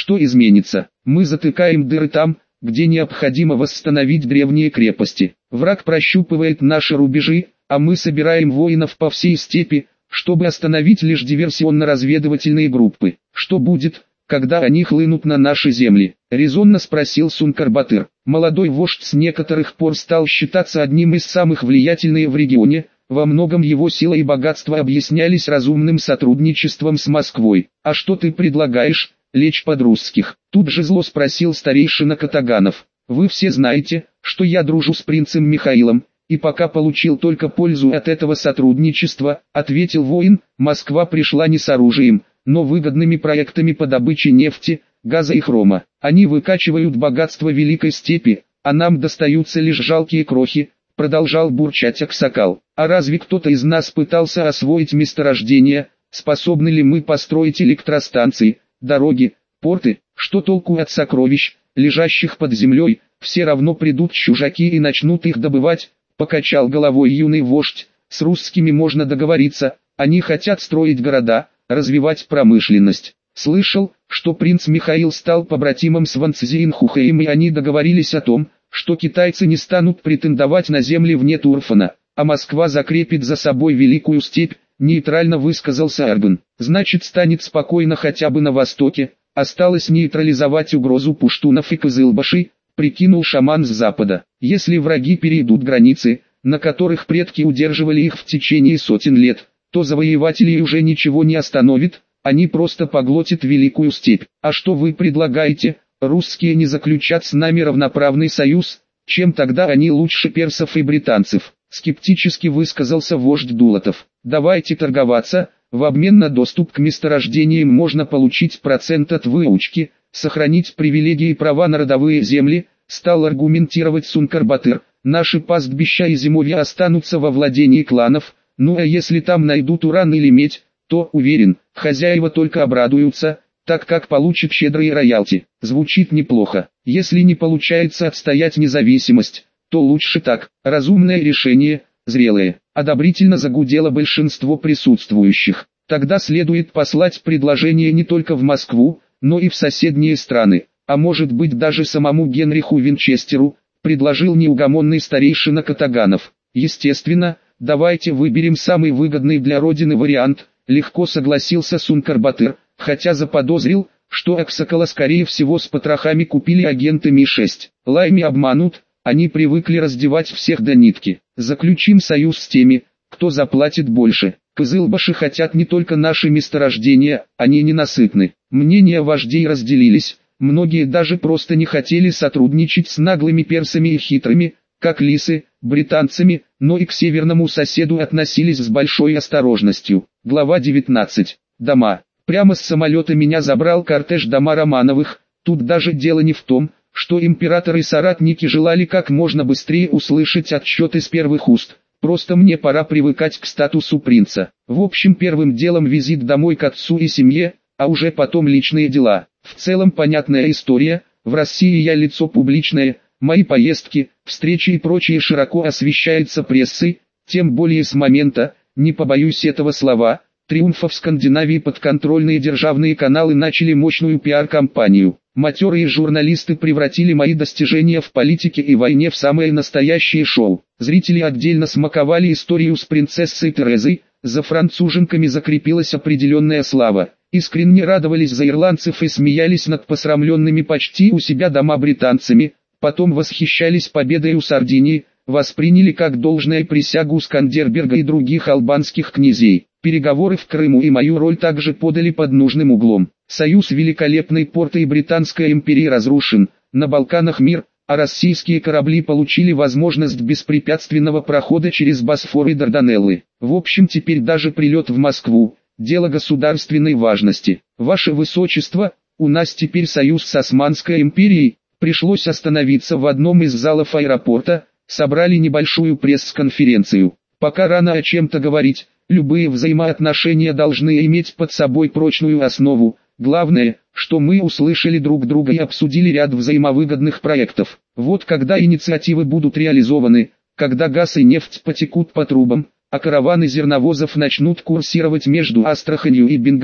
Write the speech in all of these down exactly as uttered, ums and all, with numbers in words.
что изменится? Мы затыкаем дыры там, где необходимо восстановить древние крепости. Враг прощупывает наши рубежи, а мы собираем воинов по всей степи, чтобы остановить лишь диверсионно-разведывательные группы. Что будет, когда они хлынут на наши земли? Резонно спросил Сункар-Батыр. Молодой вождь с некоторых пор стал считаться одним из самых влиятельных в регионе. Во многом его сила и богатство объяснялись разумным сотрудничеством с Москвой. А что ты предлагаешь, лечь под русских? Тут же зло спросил старейшина Катаганов. Вы все знаете, что я дружу с принцем Михаилом, и пока получил только пользу от этого сотрудничества, ответил воин. Москва пришла не с оружием, но выгодными проектами по добыче нефти, газа и хрома. Они выкачивают богатство Великой Степи, а нам достаются лишь жалкие крохи, продолжал бурчать Аксакал. А разве кто-то из нас пытался освоить месторождения? Способны ли мы построить электростанции, дороги, порты? Что толку от сокровищ, лежащих под землей? Все равно придут чужаки и начнут их добывать. Покачал головой юный вождь. С русскими можно договориться, они хотят строить города, развивать промышленность. Слышал, что принц Михаил стал побратимом с Ванцзинхухаем, и они договорились о том, что китайцы не станут претендовать на земли вне Турфана, а Москва закрепит за собой Великую Степь, нейтрально высказался Аргун. Значит, станет спокойно хотя бы на востоке, осталось нейтрализовать угрозу пуштунов и кызылбашей, прикинул шаман с запада. Если враги перейдут границы, на которых предки удерживали их в течение сотен лет, то завоевателей уже ничего не остановит, они просто поглотят Великую Степь. А что вы предлагаете? Русские не заключат с нами равноправный союз, чем тогда они лучше персов и британцев? Скептически высказался вождь Дулатов. Давайте торговаться, в обмен на доступ к месторождениям можно получить процент от выучки, сохранить привилегии и права на родовые земли, стал аргументировать Сункар-Батыр. Наши пастбища и зимовья останутся во владении кланов, ну а если там найдут уран или медь, то, уверен, хозяева только обрадуются, так как получат щедрые роялти. Звучит неплохо. Если не получается отстоять независимость, то лучше так. Разумное решение, зрелое. Одобрительно загудело большинство присутствующих. Тогда следует послать предложение не только в Москву, но и в соседние страны, а может быть даже самому Генриху Винчестеру, предложил неугомонный старейшина Катаганов. Естественно, давайте выберем самый выгодный для Родины вариант, легко согласился Сункар-Батыр, хотя заподозрил, что Аксакала скорее всего с потрохами купили агенты Ми шесть. Лайми обманут, они привыкли раздевать всех до нитки. Заключим союз с теми, кто заплатит больше. Кызылбаши хотят не только наши месторождения, они ненасытны. Мнения вождей разделились, многие даже просто не хотели сотрудничать с наглыми персами и хитрыми, как лисы, британцами, но и к северному соседу относились с большой осторожностью. Глава девятнадцать. Дома. Прямо с самолета меня забрал кортеж дома Романовых. Тут даже дело не в том, что император и соратники желали как можно быстрее услышать отчет из первых уст. Просто мне пора привыкать к статусу принца. В общем, первым делом визит домой к отцу и семье, а уже потом личные дела. В целом понятная история, в России я лицо публичное, мои поездки, встречи и прочее широко освещаются прессой, тем более с момента, не побоюсь этого слова, триумфа в Скандинавии подконтрольные державные каналы начали мощную пиар-кампанию. Матерые журналисты превратили мои достижения в политике и войне в самое настоящее шоу. Зрители отдельно смаковали историю с принцессой Терезой, за француженками закрепилась определенная слава. Искренне радовались за ирландцев и смеялись над посрамленными почти у себя дома британцами, потом восхищались победой у Сардинии, восприняли как должное присягу Скандерберга и других албанских князей. Переговоры в Крыму и мою роль также подали под нужным углом. Союз великолепной порты и Британской империи разрушен, на Балканах мир, а российские корабли получили возможность беспрепятственного прохода через Босфор и Дарданеллы. В общем, теперь даже прилет в Москву – дело государственной важности. Ваше Высочество, у нас теперь союз с Османской империей. Пришлось остановиться в одном из залов аэропорта, собрали небольшую пресс-конференцию. Пока рано о чем-то говорить, любые взаимоотношения должны иметь под собой прочную основу. Главное, что мы услышали друг друга и обсудили ряд взаимовыгодных проектов. Вот когда инициативы будут реализованы, когда газ и нефть потекут по трубам, а караваны зерновозов начнут курсировать между Астраханью и Бенгази,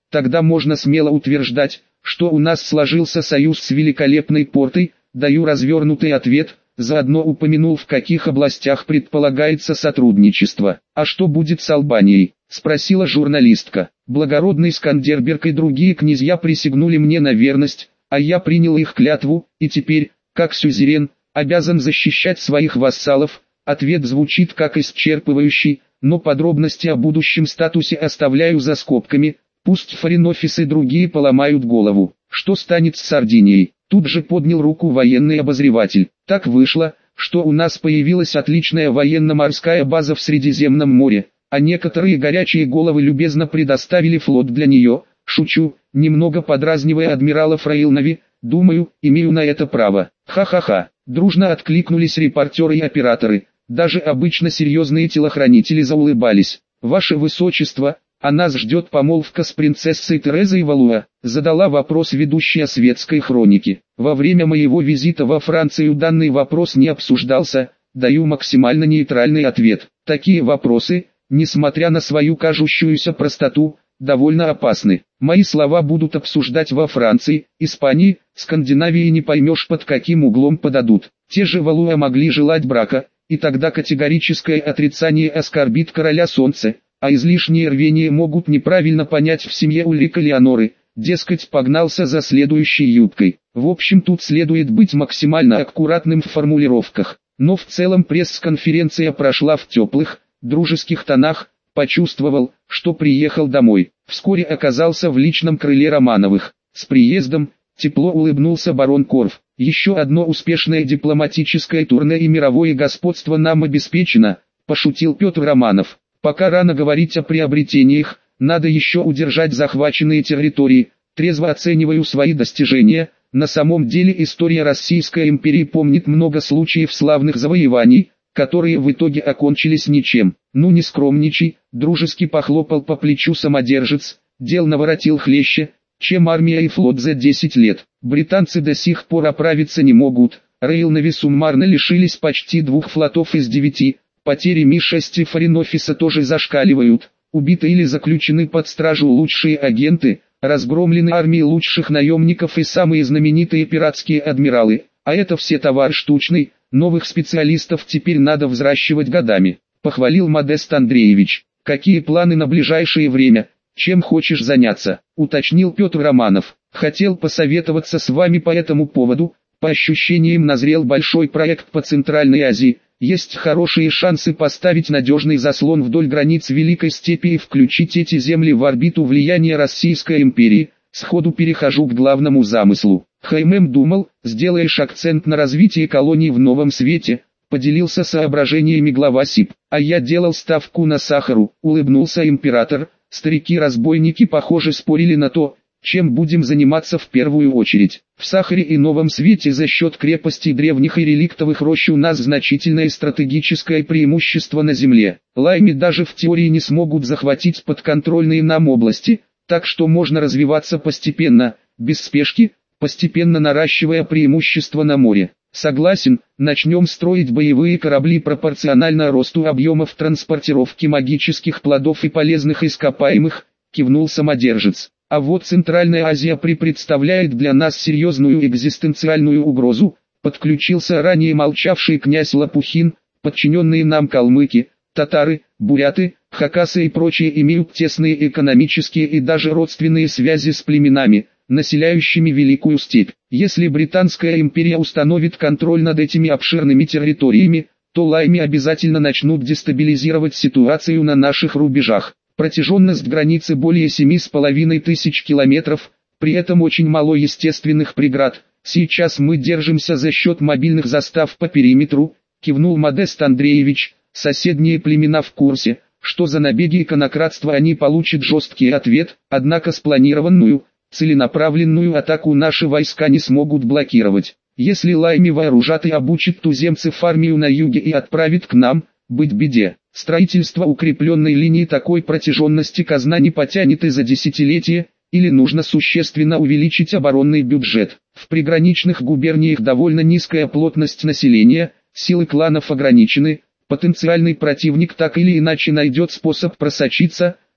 тогда можно смело утверждать, что у нас сложился союз с великолепной портой. Даю развернутый ответ, заодно упомянул, в каких областях предполагается сотрудничество. А что будет с Албанией? Спросила журналистка. Благородный Скандерберг и другие князья присягнули мне на верность, а я принял их клятву, и теперь, как сюзерен, обязан защищать своих вассалов. Ответ звучит как исчерпывающий, но подробности о будущем статусе оставляю за скобками, пусть форин-офис и другие поломают голову. Что станет с Сардинией? Тут же поднял руку военный обозреватель. Так вышло, что у нас появилась отличная военно-морская база в Средиземном море, а некоторые горячие головы любезно предоставили флот для нее. Шучу, немного подразнивая адмирала Фрейлнави, думаю, имею на это право. Ха-ха-ха, дружно откликнулись репортеры и операторы, даже обычно серьезные телохранители заулыбались. Ваше Высочество, а нас ждет помолвка с принцессой Терезой Валуа, задала вопрос ведущая светской хроники. Во время моего визита во Францию данный вопрос не обсуждался, даю максимально нейтральный ответ. Такие вопросы, несмотря на свою кажущуюся простоту, довольно опасны. Мои слова будут обсуждать во Франции, Испании, Скандинавии, не поймешь под каким углом подадут. Те же Валуа могли желать брака, и тогда категорическое отрицание оскорбит короля солнца, а излишнее рвение могут неправильно понять в семье Ульрика Леоноры, дескать, погнался за следующей юбкой. В общем, тут следует быть максимально аккуратным в формулировках, но в целом пресс-конференция прошла в теплых, дружеских тонах. Почувствовал, что приехал домой. Вскоре оказался в личном крыле Романовых. С приездом, тепло улыбнулся барон Корф. Еще одно успешное дипломатическое турне и мировое господство нам обеспечено, пошутил Петр Романов. Пока рано говорить о приобретениях, надо еще удержать захваченные территории. Трезво оцениваю свои достижения. На самом деле история Российской империи помнит много случаев славных завоеваний, которые в итоге окончились ничем. Ну не скромничай, дружески похлопал по плечу самодержец, дел наворотил хлеще, чем армия и флот за десять лет. Британцы до сих пор оправиться не могут, Рейлнави суммарно лишились почти двух флотов из девяти, потери Ми шесть и форин-офиса тоже зашкаливают, убиты или заключены под стражу лучшие агенты, разгромлены армии лучших наемников и самые знаменитые пиратские адмиралы, а это все товар штучный. Новых специалистов теперь надо взращивать годами, похвалил Модест Андреевич. Какие планы на ближайшее время, чем хочешь заняться, уточнил Петр Романов. Хотел посоветоваться с вами по этому поводу, по ощущениям назрел большой проект по Центральной Азии, есть хорошие шансы поставить надежный заслон вдоль границ Великой Степи и включить эти земли в орбиту влияния Российской империи. Сходу перехожу к главному замыслу. Хаймем думал, сделаешь акцент на развитии колоний в новом свете, поделился соображениями глава СИП. А я делал ставку на Сахару, улыбнулся император. Старики-разбойники, похоже, спорили на то, чем будем заниматься в первую очередь. В Сахаре и новом свете за счет крепостей древних и реликтовых рощ у нас значительное стратегическое преимущество на земле. Лайми даже в теории не смогут захватить подконтрольные нам области, так что можно развиваться постепенно, без спешки, постепенно наращивая преимущество на море. Согласен, начнем строить боевые корабли пропорционально росту объемов транспортировки магических плодов и полезных ископаемых, кивнул самодержец. А вот Центральная Азия представляет для нас серьезную экзистенциальную угрозу, подключился ранее молчавший князь Лопухин. Подчиненные нам калмыки, татары, буряты, хакасы и прочие имеют тесные экономические и даже родственные связи с племенами, населяющими Великую Степь. Если Британская империя установит контроль над этими обширными территориями, то лайми обязательно начнут дестабилизировать ситуацию на наших рубежах. Протяженность границы более семи с половиной тысяч километров, при этом очень мало естественных преград. Сейчас мы держимся за счет мобильных застав по периметру, кивнул Модест Андреевич. Соседние племена в курсе, что за набеги и конократство они получат жесткий ответ, однако спланированную, целенаправленную атаку наши войска не смогут блокировать. Если лайми вооружат и обучит туземцев армию на юге и отправит к нам, быть беде. Строительство укрепленной линии такой протяженности казна не потянет и за десятилетия, или нужно существенно увеличить оборонный бюджет. В приграничных губерниях довольно низкая плотность населения, силы кланов ограничены, потенциальный противник так или иначе найдет способ просочиться,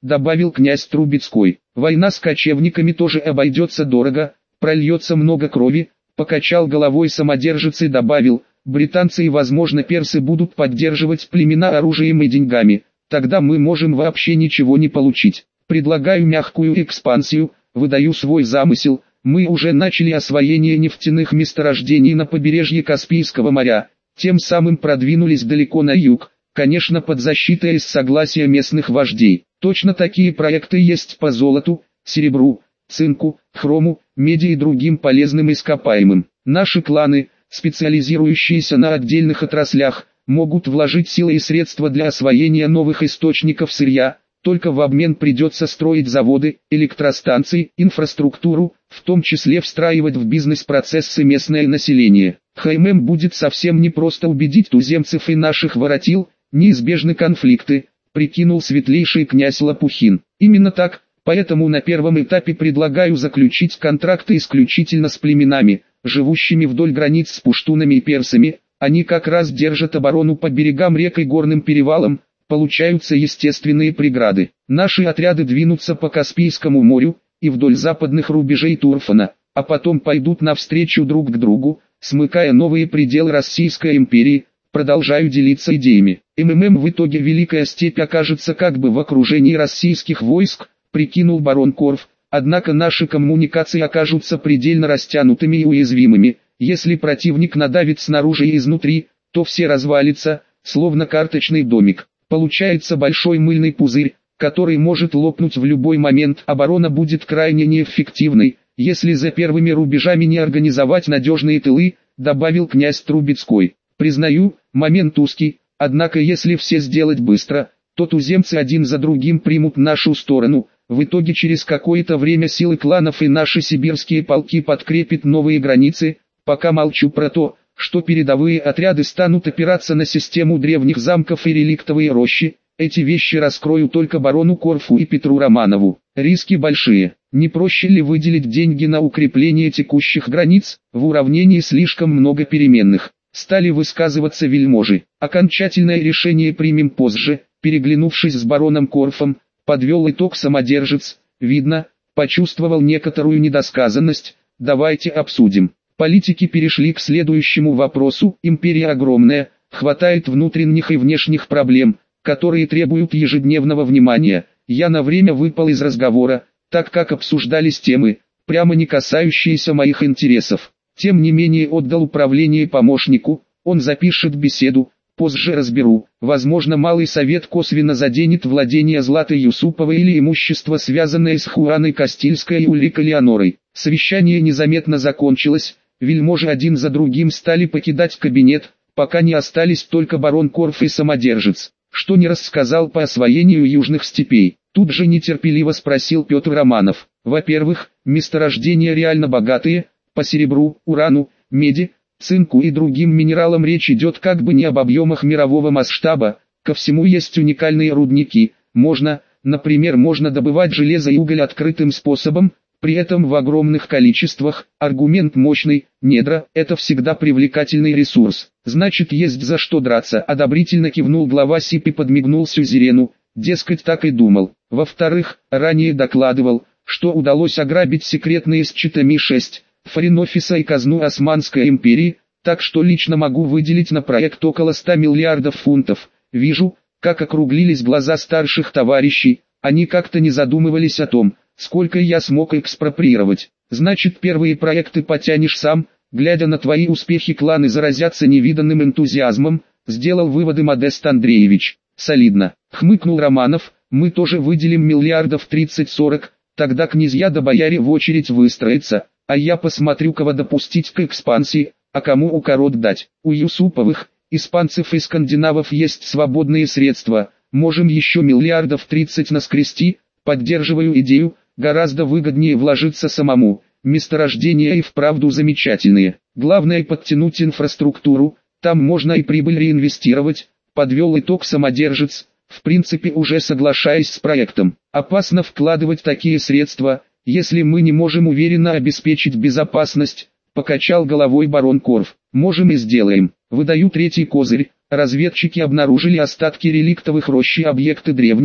добавил князь Трубецкой. Война с кочевниками тоже обойдется дорого, прольется много крови, покачал головой самодержец и добавил, британцы и возможно персы будут поддерживать племена оружием и деньгами, тогда мы можем вообще ничего не получить. Предлагаю мягкую экспансию, выдаю свой замысел, мы уже начали освоение нефтяных месторождений на побережье Каспийского моря, тем самым продвинулись далеко на юг, конечно под защитой и с согласия местных вождей. Точно такие проекты есть по золоту, серебру, цинку, хрому, меди и другим полезным ископаемым. Наши кланы, специализирующиеся на отдельных отраслях, могут вложить силы и средства для освоения новых источников сырья, только в обмен придется строить заводы, электростанции, инфраструктуру, в том числе встраивать в бизнес-процессы местное население. Хаймем будет совсем непросто убедить туземцев и наших воротил, неизбежны конфликты, прикинул светлейший князь Лопухин. Именно так, поэтому на первом этапе предлагаю заключить контракты исключительно с племенами, живущими вдоль границ с пуштунами и персами, они как раз держат оборону по берегам рек и горным перевалам, получаются естественные преграды. Наши отряды двинутся по Каспийскому морю и вдоль западных рубежей Турфана, а потом пойдут навстречу друг к другу, смыкая новые пределы Российской империи, продолжаю делиться идеями. МММ в итоге Великая Степь окажется как бы в окружении российских войск, прикинул барон Корф, однако наши коммуникации окажутся предельно растянутыми и уязвимыми, если противник надавит снаружи и изнутри, то все развалится, словно карточный домик. Получается большой мыльный пузырь, который может лопнуть в любой момент. Оборона будет крайне неэффективной, если за первыми рубежами не организовать надежные тылы, добавил князь Трубецкой. Признаю, момент узкий, однако если все сделать быстро, то туземцы один за другим примут нашу сторону. В итоге через какое-то время силы кланов и наши сибирские полки подкрепят новые границы. Пока молчу про то, что передовые отряды станут опираться на систему древних замков и реликтовые рощи, эти вещи раскрою только барону Корфу и Петру Романову. Риски большие. Не проще ли выделить деньги на укрепление текущих границ? В уравнении слишком много переменных. Стали высказываться вельможи. Окончательное решение примем позже. Переглянувшись с бароном Корфом, подвел итог самодержец. Видно, почувствовал некоторую недосказанность. Давайте обсудим. Политики перешли к следующему вопросу. Империя огромная, хватает внутренних и внешних проблем, которые требуют ежедневного внимания. Я на время выпал из разговора, так как обсуждались темы, прямо не касающиеся моих интересов. Тем не менее отдал управление помощнику, он запишет беседу, позже разберу. Возможно, Малый Совет косвенно заденет владение Златой Юсуповой или имущество, связанное с Хуаной Кастильской и Ульрикой Леонорой. Совещание незаметно закончилось. Вельможи один за другим стали покидать кабинет, пока не остались только барон Корф и самодержец. Что не рассказал по освоению южных степей? Тут же нетерпеливо спросил Петр Романов. Во-первых, месторождения реально богатые, по серебру, урану, меди, цинку и другим минералам речь идет как бы не об объемах мирового масштаба, ко всему есть уникальные рудники, можно, например, можно добывать железо и уголь открытым способом, при этом в огромных количествах. Аргумент мощный, недра – это всегда привлекательный ресурс. Значит, есть за что драться. Одобрительно кивнул глава СИП и подмигнул сюзерену, дескать, так и думал. Во-вторых, ранее докладывал, что удалось ограбить секретные счета Ми шесть, форин-офиса и казну Османской империи, так что лично могу выделить на проект около ста миллиардов фунтов. Вижу, как округлились глаза старших товарищей, они как-то не задумывались о том, сколько я смог экспроприировать. Значит, первые проекты потянешь сам, глядя на твои успехи кланы заразятся невиданным энтузиазмом, сделал выводы Модест Андреевич. Солидно, хмыкнул Романов, мы тоже выделим миллиардов тридцать-сорок, тогда князья да бояре в очередь выстроятся, а я посмотрю, кого допустить к экспансии, а кому укорот дать. У Юсуповых, испанцев и скандинавов есть свободные средства, можем еще миллиардов тридцать наскрести, поддерживаю идею. Гораздо выгоднее вложиться самому, месторождения и вправду замечательные. Главное подтянуть инфраструктуру, там можно и прибыль реинвестировать, подвел итог самодержец, в принципе уже соглашаясь с проектом. Опасно вкладывать такие средства, если мы не можем уверенно обеспечить безопасность, покачал головой барон Корф. Можем и сделаем. Выдаю третий козырь, разведчики обнаружили остатки реликтовых рощ и объекты древних,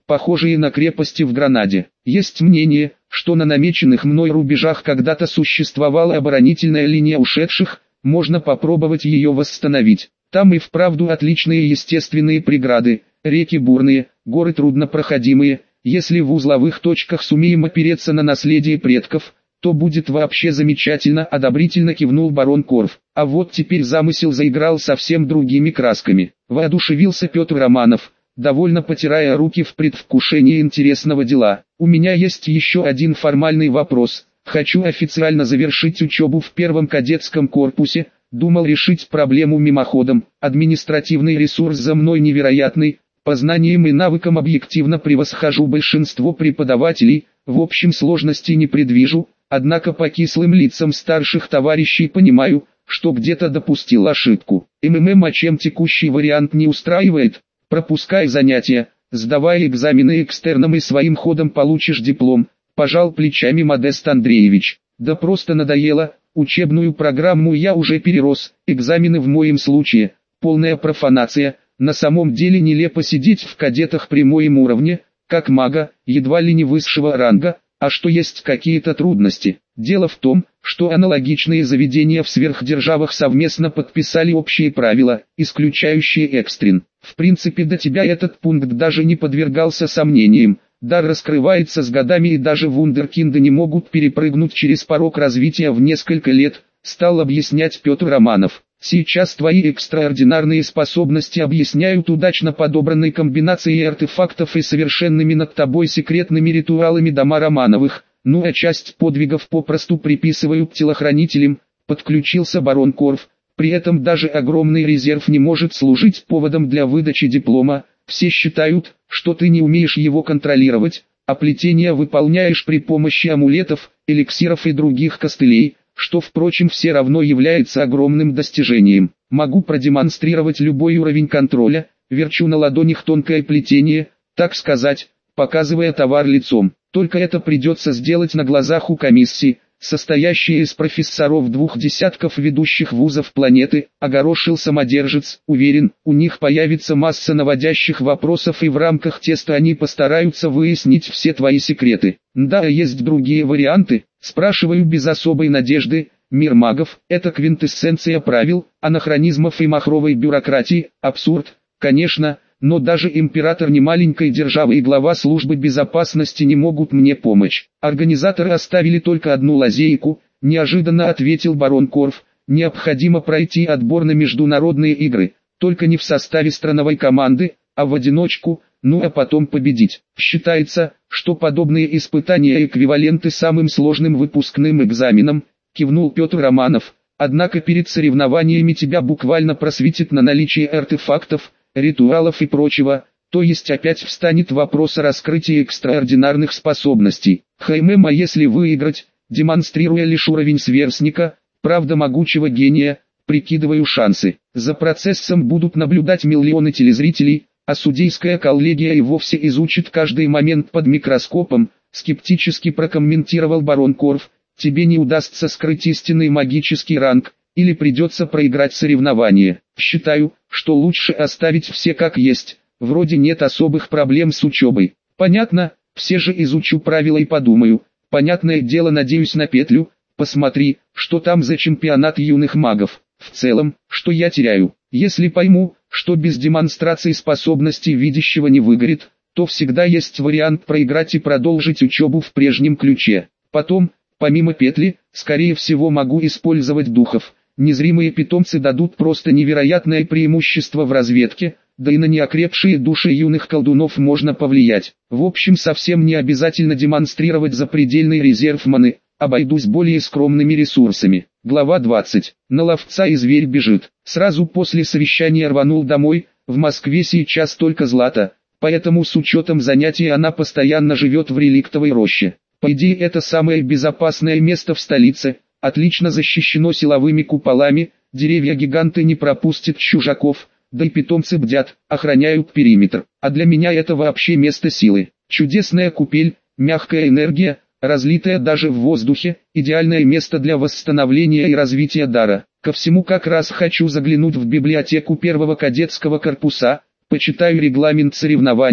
похожие на крепости в Гранаде. Есть мнение, что на намеченных мной рубежах когда-то существовала оборонительная линия ушедших, можно попробовать ее восстановить. Там и вправду отличные естественные преграды, реки бурные, горы труднопроходимые. Если в узловых точках сумеем опереться на наследие предков, то будет вообще замечательно, одобрительно кивнул барон Корф. А вот теперь замысел заиграл совсем другими красками. Воодушевился Петр Романов, довольно потирая руки в предвкушении интересного дела. У меня есть еще один формальный вопрос. Хочу официально завершить учебу в первом кадетском корпусе. Думал решить проблему мимоходом. Административный ресурс за мной невероятный. По знаниям и навыкам объективно превосхожу большинство преподавателей. В общем сложности не предвижу. Однако по кислым лицам старших товарищей понимаю, что где-то допустил ошибку. МММ, а чем текущий вариант не устраивает? Пропускай занятия, сдавай экзамены экстерном и своим ходом получишь диплом, пожал плечами Модест Андреевич. Да просто надоело, учебную программу я уже перерос, экзамены в моем случае, полная профанация, на самом деле нелепо сидеть в кадетах при моем уровне, как мага, едва ли не высшего ранга. А что есть какие-то трудности? Дело в том, что аналогичные заведения в сверхдержавах совместно подписали общие правила, исключающие экстрен. В принципе, до тебя этот пункт даже не подвергался сомнениям. Дар раскрывается с годами, и даже вундеркинды не могут перепрыгнуть через порог развития в несколько лет, стал объяснять Петр Романов. Сейчас твои экстраординарные способности объясняют удачно подобранной комбинацией артефактов и совершенными над тобой секретными ритуалами дома Романовых, ну а часть подвигов попросту приписывают телохранителям, подключился барон Корф. При этом даже огромный резерв не может служить поводом для выдачи диплома. Все считают, что ты не умеешь его контролировать, а плетение выполняешь при помощи амулетов, эликсиров и других костылей, что, впрочем, все равно является огромным достижением. Могу продемонстрировать любой уровень контроля, верчу на ладонях тонкое плетение, так сказать, показывая товар лицом. Только это придется сделать на глазах у комиссии, состоящей из профессоров двух десятков ведущих вузов планеты, огорошил самодержец. Уверен, у них появится масса наводящих вопросов, и в рамках теста они постараются выяснить все твои секреты. Да, есть другие варианты, спрашиваю без особой надежды. Мир магов – это квинтэссенция правил, анахронизмов и махровой бюрократии, абсурд, конечно. Но даже император немаленькой державы и глава службы безопасности не могут мне помочь. Организаторы оставили только одну лазейку, неожиданно ответил барон Корф. Необходимо пройти отбор на международные игры, только не в составе страновой команды, а в одиночку, ну а потом победить. Считается, что подобные испытания эквиваленты самым сложным выпускным экзаменам, кивнул Петр Романов. Однако перед соревнованиями тебя буквально просветит на наличие артефактов, ритуалов и прочего, то есть опять встанет вопрос о раскрытии экстраординарных способностей. ХММ, а если выиграть, демонстрируя лишь уровень сверстника, правда могучего гения, прикидываю шансы. За процессом будут наблюдать миллионы телезрителей, а судейская коллегия и вовсе изучит каждый момент под микроскопом, скептически прокомментировал барон Корф. Тебе не удастся скрыть истинный магический ранг, или придется проиграть соревнование. Считаю, что лучше оставить все как есть, вроде нет особых проблем с учебой. Понятно, все же изучу правила и подумаю. Понятное дело, надеюсь на петлю. Посмотри, что там за чемпионат юных магов. В целом, что я теряю? Если пойму, что без демонстрации способностей видящего не выгорит, то всегда есть вариант проиграть и продолжить учебу в прежнем ключе. Потом, помимо петли, скорее всего могу использовать духов. Незримые питомцы дадут просто невероятное преимущество в разведке, да и на неокрепшие души юных колдунов можно повлиять. В общем, совсем не обязательно демонстрировать запредельный резерв маны, обойдусь более скромными ресурсами. Глава двадцать. На ловца и зверь бежит. Сразу после совещания рванул домой. В Москве сейчас только Злата, поэтому с учетом занятий она постоянно живет в реликтовой роще. По идее, это самое безопасное место в столице. Отлично защищено силовыми куполами, деревья-гиганты не пропустят чужаков, да и питомцы бдят, охраняют периметр. А для меня это вообще место силы. Чудесная купель, мягкая энергия, разлитая даже в воздухе, идеальное место для восстановления и развития дара. Ко всему как раз хочу заглянуть в библиотеку первого кадетского корпуса, почитаю регламент соревнований,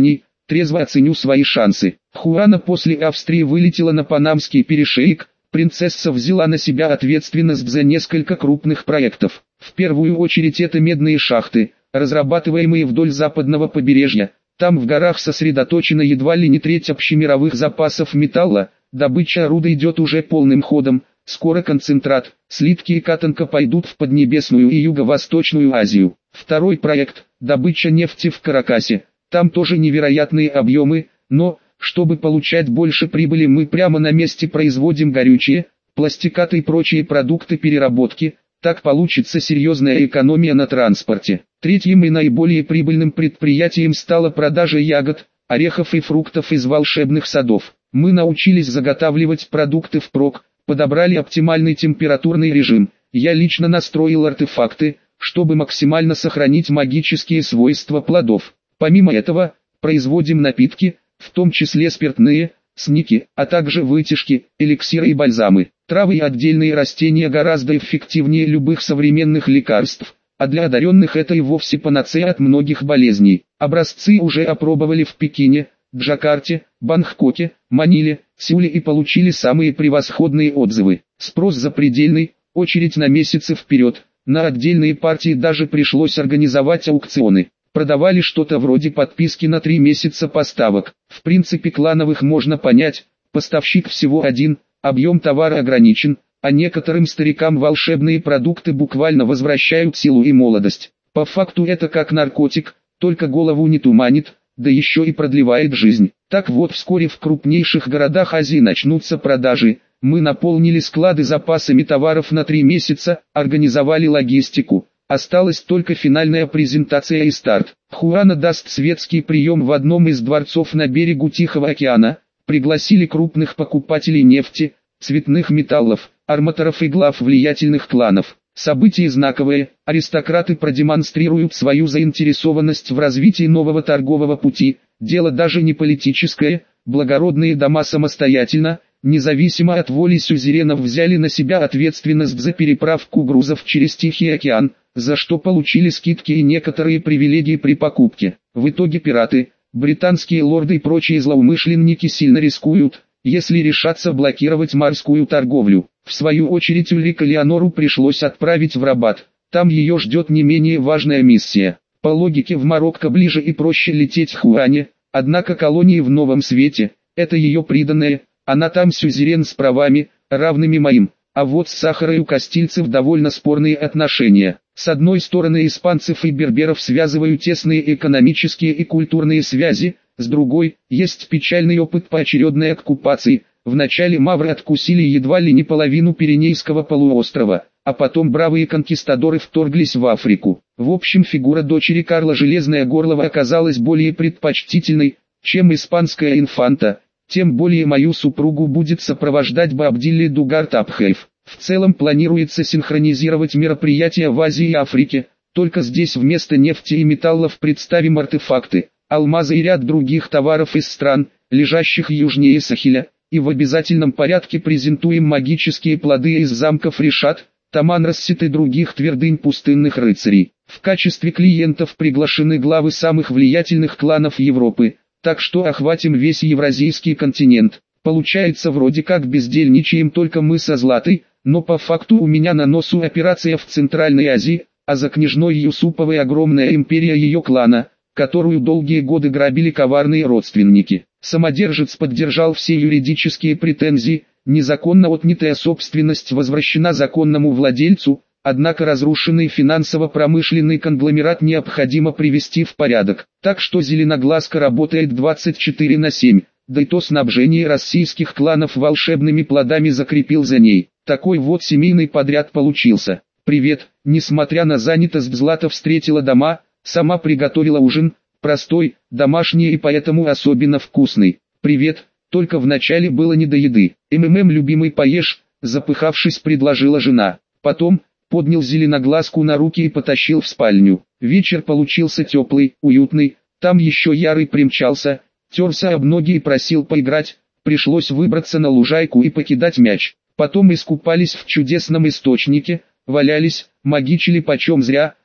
трезво оценю свои шансы. Хуана после Австрии вылетела на Панамский перешеек. Принцесса взяла на себя ответственность за несколько крупных проектов. В первую очередь это медные шахты, разрабатываемые вдоль западного побережья. Там в горах сосредоточена едва ли не треть общемировых запасов металла. Добыча руда идет уже полным ходом. Скоро концентрат, слитки и катанка пойдут в Поднебесную и Юго-Восточную Азию. Второй проект – добыча нефти в Каракасе. Там тоже невероятные объемы, но, чтобы получать больше прибыли, мы прямо на месте производим горючее, пластикаты и прочие продукты переработки. Так получится серьезная экономия на транспорте. Третьим и наиболее прибыльным предприятием стала продажа ягод, орехов и фруктов из волшебных садов. Мы научились заготавливать продукты впрок, подобрали оптимальный температурный режим. Я лично настроил артефакты, чтобы максимально сохранить магические свойства плодов. Помимо этого, производим напитки, в том числе спиртные, сники, а также вытяжки, эликсиры и бальзамы. Травы и отдельные растения гораздо эффективнее любых современных лекарств, а для одаренных это и вовсе панацея от многих болезней. Образцы уже опробовали в Пекине, Джакарте, Бангкоке, Маниле, Сеуле и получили самые превосходные отзывы. Спрос запредельный, очередь на месяцы вперед, на отдельные партии даже пришлось организовать аукционы. Продавали что-то вроде подписки на три месяца поставок. В принципе, клановых можно понять, поставщик всего один, объем товара ограничен, а некоторым старикам волшебные продукты буквально возвращают силу и молодость. По факту это как наркотик, только голову не туманит, да еще и продлевает жизнь. Так вот, вскоре в крупнейших городах Азии начнутся продажи. Мы наполнили склады запасами товаров на три месяца, организовали логистику. Осталась только финальная презентация и старт. Хуана даст светский прием в одном из дворцов на берегу Тихого океана. Пригласили крупных покупателей нефти, цветных металлов, арматоров и глав влиятельных кланов. Событие знаковое, аристократы продемонстрируют свою заинтересованность в развитии нового торгового пути. Дело даже не политическое, благородные дома самостоятельно, независимо от воли сюзеренов, взяли на себя ответственность за переправку грузов через Тихий океан, за что получили скидки и некоторые привилегии при покупке. В итоге пираты, британские лорды и прочие злоумышленники сильно рискуют, если решатся блокировать морскую торговлю. В свою очередь Ульрика Леонору пришлось отправить в Рабат. Там ее ждет не менее важная миссия. По логике, в Марокко ближе и проще лететь Хуане, однако колонии в Новом Свете – это ее приданное, она там сюзерен с правами, равными моим. А вот с Сахарой у кастильцев довольно спорные отношения. С одной стороны, испанцев и берберов связывают тесные экономические и культурные связи, с другой, есть печальный опыт поочередной оккупации. Вначале мавры откусили едва ли не половину Пиренейского полуострова, а потом бравые конкистадоры вторглись в Африку. В общем, фигура дочери Карла Железная Горлова оказалась более предпочтительной, чем испанская инфанта. Тем более мою супругу будет сопровождать Бабдилли Дугарт Абхейф. В целом планируется синхронизировать мероприятия в Азии и Африке, только здесь вместо нефти и металлов представим артефакты, алмазы и ряд других товаров из стран, лежащих южнее Сахеля, и в обязательном порядке презентуем магические плоды из замков Решат, Таманрассит и других твердынь пустынных рыцарей. В качестве клиентов приглашены главы самых влиятельных кланов Европы, так что охватим весь евразийский континент. Получается, вроде как бездельничаем только мы со Златой, но по факту у меня на носу операция в Центральной Азии, а за княжной Юсуповой огромная империя ее клана, которую долгие годы грабили коварные родственники. Самодержец поддержал все юридические претензии, незаконно отнятая собственность возвращена законному владельцу, однако разрушенный финансово-промышленный конгломерат необходимо привести в порядок. Так что Зеленоглазка работает двадцать четыре на семь, да и то снабжение российских кланов волшебными плодами закрепил за ней. Такой вот семейный подряд получился. Привет, несмотря на занятость, Злата встретила дома, сама приготовила ужин, простой, домашний и поэтому особенно вкусный. Привет, только вначале было не до еды. МММ, любимый, поешь, запыхавшись, предложила жена. Потом поднял Зеленоглазку на руки и потащил в спальню. Вечер получился теплый, уютный, там еще Ярый примчался, терся об ноги и просил поиграть, пришлось выбраться на лужайку и покидать мяч. Потом искупались в чудесном источнике, валялись, магичили почем зря,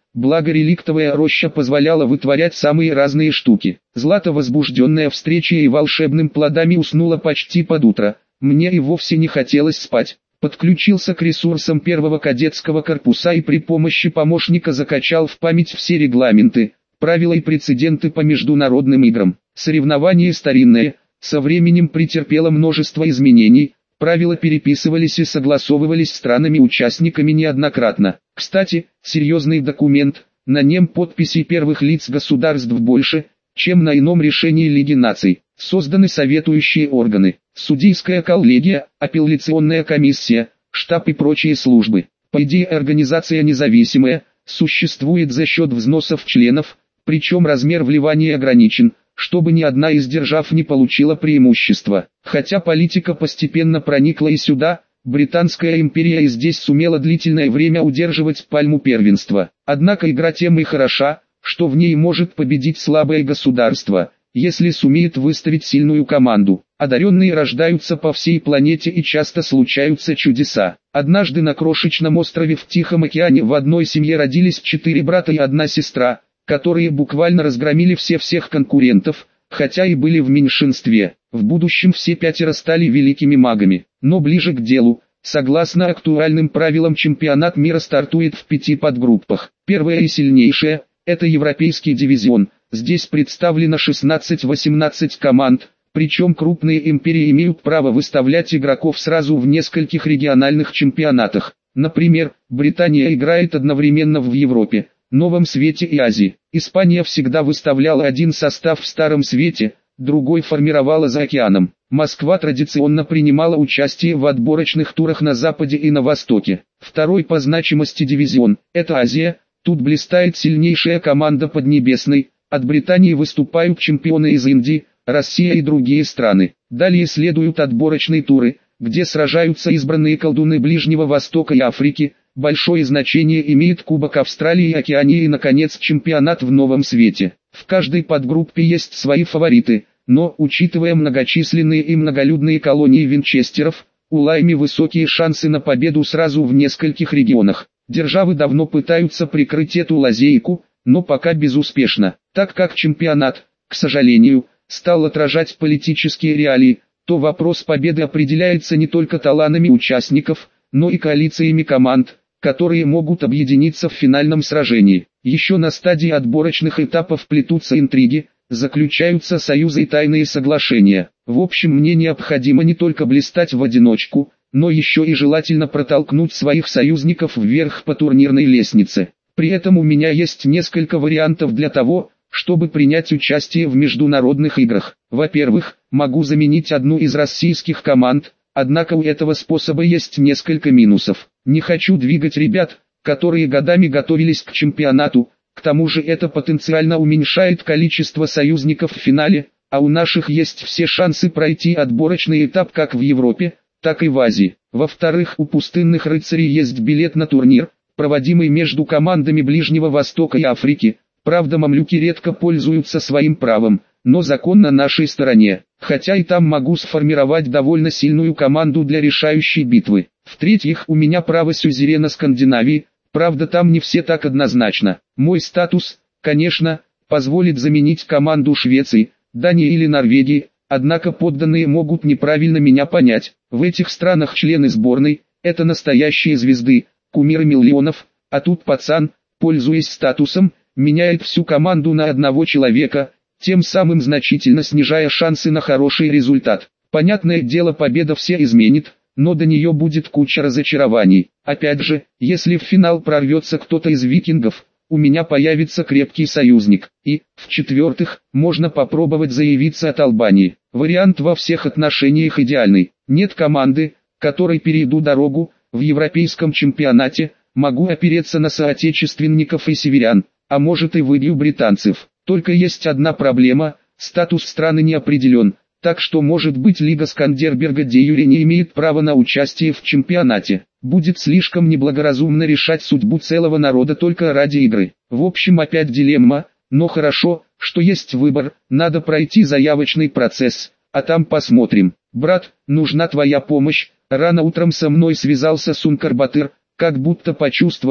благо реликтовая роща позволяла вытворять самые разные штуки. Злата, возбужденная встречей и волшебным плодами, уснула почти под утро. Мне и вовсе не хотелось спать. Подключился к ресурсам первого кадетского корпуса и при помощи помощника закачал в память все регламенты, правила и прецеденты по международным играм. Соревнование старинное, со временем претерпело множество изменений, правила переписывались и согласовывались странами-участниками неоднократно. Кстати, серьезный документ, на нем подписи первых лиц государств больше, чем на ином решении Лиги наций. Созданы советующие органы, судейская коллегия, апелляционная комиссия, штаб и прочие службы. По идее, организация независимая, существует за счет взносов членов, причем размер вливания ограничен, чтобы ни одна из держав не получила преимущества. Хотя политика постепенно проникла и сюда, Британская империя и здесь сумела длительное время удерживать пальму первенства. Однако игра тем и хороша, что в ней может победить слабое государство, если сумеет выставить сильную команду. Одаренные рождаются по всей планете и часто случаются чудеса. Однажды на крошечном острове в Тихом океане в одной семье родились четыре брата и одна сестра, которые буквально разгромили все-всех конкурентов, хотя и были в меньшинстве. В будущем все пятеро стали великими магами. Но ближе к делу, согласно актуальным правилам, чемпионат мира стартует в пяти подгруппах. Первая и сильнейшая – это европейский дивизион. Здесь представлено шестнадцать-восемнадцать команд, причем крупные империи имеют право выставлять игроков сразу в нескольких региональных чемпионатах. Например, Британия играет одновременно в Европе, Новом Свете и Азии. Испания всегда выставляла один состав в Старом Свете, другой формировала за океаном. Москва традиционно принимала участие в отборочных турах на Западе и на Востоке. Второй по значимости дивизион – это Азия, тут блистает сильнейшая команда Поднебесной. От Британии выступают чемпионы из Индии, Россия и другие страны. Далее следуют отборочные туры, где сражаются избранные колдуны Ближнего Востока и Африки. Большое значение имеет Кубок Австралии и Океании и, наконец, чемпионат в Новом Свете. В каждой подгруппе есть свои фавориты, но, учитывая многочисленные и многолюдные колонии винчестеров, у Лайми высокие шансы на победу сразу в нескольких регионах. Державы давно пытаются прикрыть эту лазейку, но пока безуспешно. Так как чемпионат, к сожалению, стал отражать политические реалии, то вопрос победы определяется не только талантами участников, но и коалициями команд, которые могут объединиться в финальном сражении. Еще на стадии отборочных этапов плетутся интриги, заключаются союзы и тайные соглашения. В общем, мне необходимо не только блистать в одиночку, но еще и желательно протолкнуть своих союзников вверх по турнирной лестнице. При этом у меня есть несколько вариантов для того, чтобы принять участие в международных играх. Во-первых, могу заменить одну из российских команд, однако у этого способа есть несколько минусов. Не хочу двигать ребят, которые годами готовились к чемпионату, к тому же это потенциально уменьшает количество союзников в финале, а у наших есть все шансы пройти отборочный этап как в Европе, так и в Азии. Во-вторых, у пустынных рыцарей есть билет на турнир, проводимый между командами Ближнего Востока и Африки. Правда, мамлюки редко пользуются своим правом, но закон на нашей стороне, хотя и там могу сформировать довольно сильную команду для решающей битвы. В-третьих, у меня право сюзерена Скандинавии, правда там не все так однозначно. Мой статус, конечно, позволит заменить команду Швеции, Дании или Норвегии, однако подданные могут неправильно меня понять. В этих странах члены сборной – это настоящие звезды, кумиры миллионов, а тут пацан, пользуясь статусом, меняет всю команду на одного человека, тем самым значительно снижая шансы на хороший результат. Понятное дело, победа все изменит, но до нее будет куча разочарований. Опять же, если в финал прорвется кто-то из викингов, у меня появится крепкий союзник. И, в-четвертых, можно попробовать заявиться от Албании. Вариант во всех отношениях идеальный. Нет команды, которой перейду дорогу, в европейском чемпионате, могу опереться на соотечественников и северян, а может и выбью британцев. Только есть одна проблема, статус страны не определен, так что может быть Лига Скандерберга де юре не имеет права на участие в чемпионате. Будет слишком неблагоразумно решать судьбу целого народа только ради игры. В общем, опять дилемма, но хорошо, что есть выбор, надо пройти заявочный процесс, а там посмотрим. Брат, нужна твоя помощь. Рано утром со мной связался Сункар Батыр, как будто почувствовал,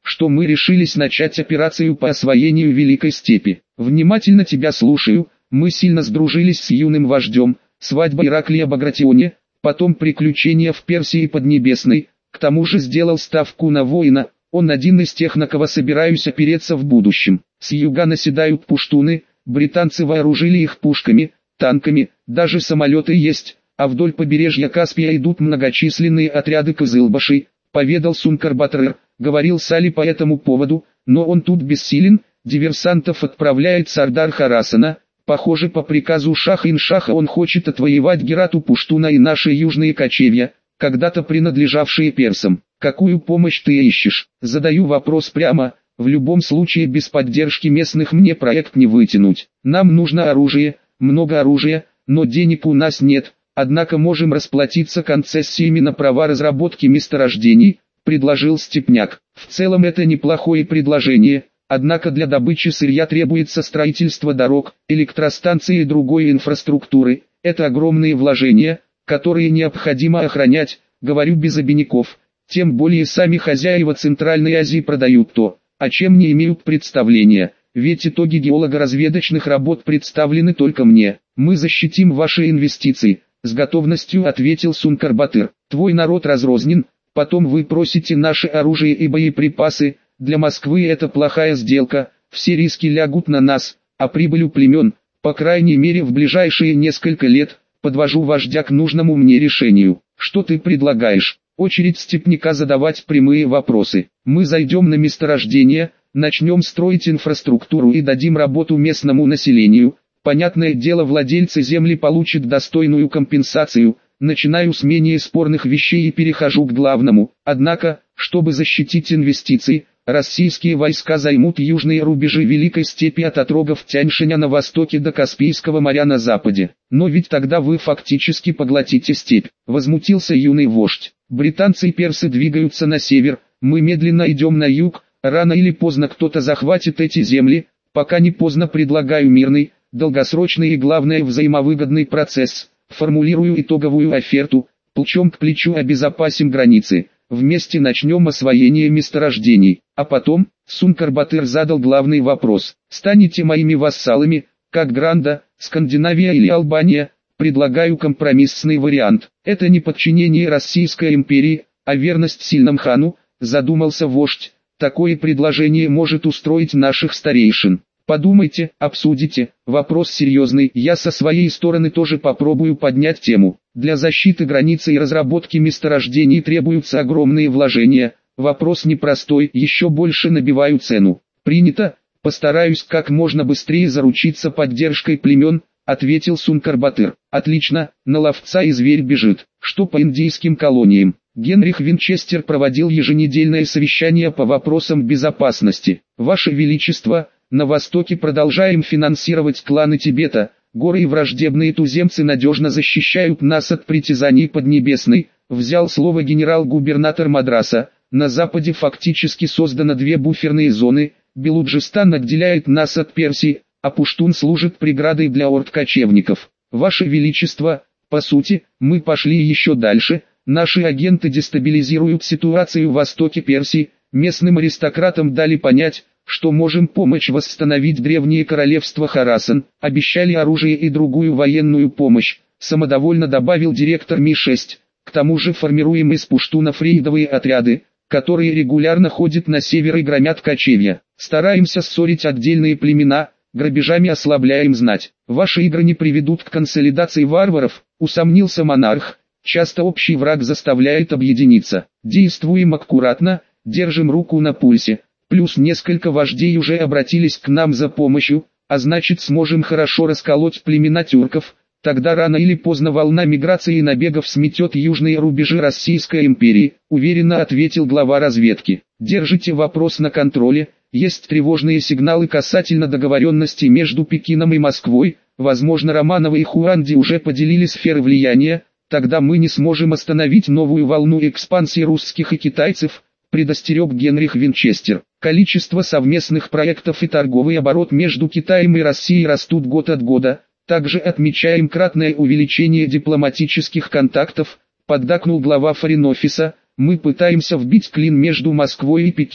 что мы решились начать операцию по освоению Великой Степи. Внимательно тебя слушаю. Мы сильно сдружились с юным вождем, свадьба Ираклия Багратионе, потом приключения в Персии Поднебесной, к тому же сделал ставку на воина, он один из тех, на кого собираюсь опереться в будущем. С юга наседают пуштуны, британцы вооружили их пушками, танками, даже самолеты есть, а вдоль побережья Каспия идут многочисленные отряды кызылбашей, поведал Сункар-Батыр. Говорил Сали по этому поводу, но он тут бессилен, диверсантов отправляет Сардар Харасана. Похоже, по приказу Шаха-ин-Шаха он хочет отвоевать Герату Пуштуна и наши южные кочевья, когда-то принадлежавшие персам. Какую помощь ты ищешь? Задаю вопрос прямо, в любом случае без поддержки местных мне проект не вытянуть. Нам нужно оружие, много оружия, но денег у нас нет, однако можем расплатиться концессиями на права разработки месторождений, предложил Степняк. В целом это неплохое предложение. Однако для добычи сырья требуется строительство дорог, электростанций и другой инфраструктуры. Это огромные вложения, которые необходимо охранять, говорю без обиняков. Тем более сами хозяева Центральной Азии продают то, о чем не имеют представления. Ведь итоги геолого-разведочных работ представлены только мне. Мы защитим ваши инвестиции, с готовностью ответил Сункар-Батыр. Твой народ разрознен, потом вы просите наше оружие и боеприпасы. Для Москвы это плохая сделка, все риски лягут на нас, а прибыль у племен, по крайней мере в ближайшие несколько лет, подвожу вождя к нужному мне решению. Что ты предлагаешь? Очередь Степняка задавать прямые вопросы. Мы зайдем на месторождение, начнем строить инфраструктуру и дадим работу местному населению. Понятное дело, владельцы земли получат достойную компенсацию. Начинаю с менее спорных вещей и перехожу к главному. Однако, чтобы защитить инвестиции, российские войска займут южные рубежи Великой Степи от отрогов Тяньшаня на востоке до Каспийского моря на западе. Но ведь тогда вы фактически поглотите степь, возмутился юный вождь. Британцы и персы двигаются на север, мы медленно идем на юг, рано или поздно кто-то захватит эти земли, пока не поздно предлагаю мирный, долгосрочный и главное взаимовыгодный процесс. Формулирую итоговую оферту, плечом к плечу обезопасим границы. Вместе начнем освоение месторождений, а потом, Сункар-Батыр задал главный вопрос. Станете моими вассалами, как Гранда, Скандинавия или Албания? Предлагаю компромиссный вариант. Это не подчинение Российской империи, а верность сильному хану, задумался вождь. Такое предложение может устроить наших старейшин. Подумайте, обсудите, вопрос серьезный. Я со своей стороны тоже попробую поднять тему. Для защиты границы и разработки месторождений требуются огромные вложения. Вопрос непростой, еще больше набиваю цену. Принято, постараюсь как можно быстрее заручиться поддержкой племен, ответил Сункар-Батыр. Отлично, на ловца и зверь бежит. Что по индийским колониям? Генрих Винчестер проводил еженедельное совещание по вопросам безопасности. Ваше Величество, на востоке продолжаем финансировать кланы Тибета. Горы и враждебные туземцы надежно защищают нас от притязаний Поднебесной, взял слово генерал-губернатор Мадраса. На западе фактически создано две буферные зоны, Белуджистан отделяет нас от Персии, а Пуштун служит преградой для орд кочевников. Ваше Величество, по сути, мы пошли еще дальше, наши агенты дестабилизируют ситуацию в востоке Персии, местным аристократам дали понять, что можем помочь восстановить древнее королевство Харасан, обещали оружие и другую военную помощь, самодовольно добавил директор Ми шесть. К тому же формируем из пуштунов рейдовые отряды, которые регулярно ходят на север и громят кочевья. Стараемся ссорить отдельные племена, грабежами ослабляем знать. Ваши игры не приведут к консолидации варваров, усомнился монарх. Часто общий враг заставляет объединиться. Действуем аккуратно, держим руку на пульсе. Плюс несколько вождей уже обратились к нам за помощью, а значит сможем хорошо расколоть племена тюрков. Тогда рано или поздно волна миграции и набегов сметет южные рубежи Российской империи, уверенно ответил глава разведки. Держите вопрос на контроле, есть тревожные сигналы касательно договоренности между Пекином и Москвой, возможно Романовы и Хуанди уже поделили сферы влияния, тогда мы не сможем остановить новую волну экспансии русских и китайцев, предостерег Генрих Винчестер. Количество совместных проектов и торговый оборот между Китаем и Россией растут год от года. Также отмечаем кратное увеличение дипломатических контактов, поддакнул глава форин-офиса. Мы пытаемся вбить клин между Москвой и Пекином,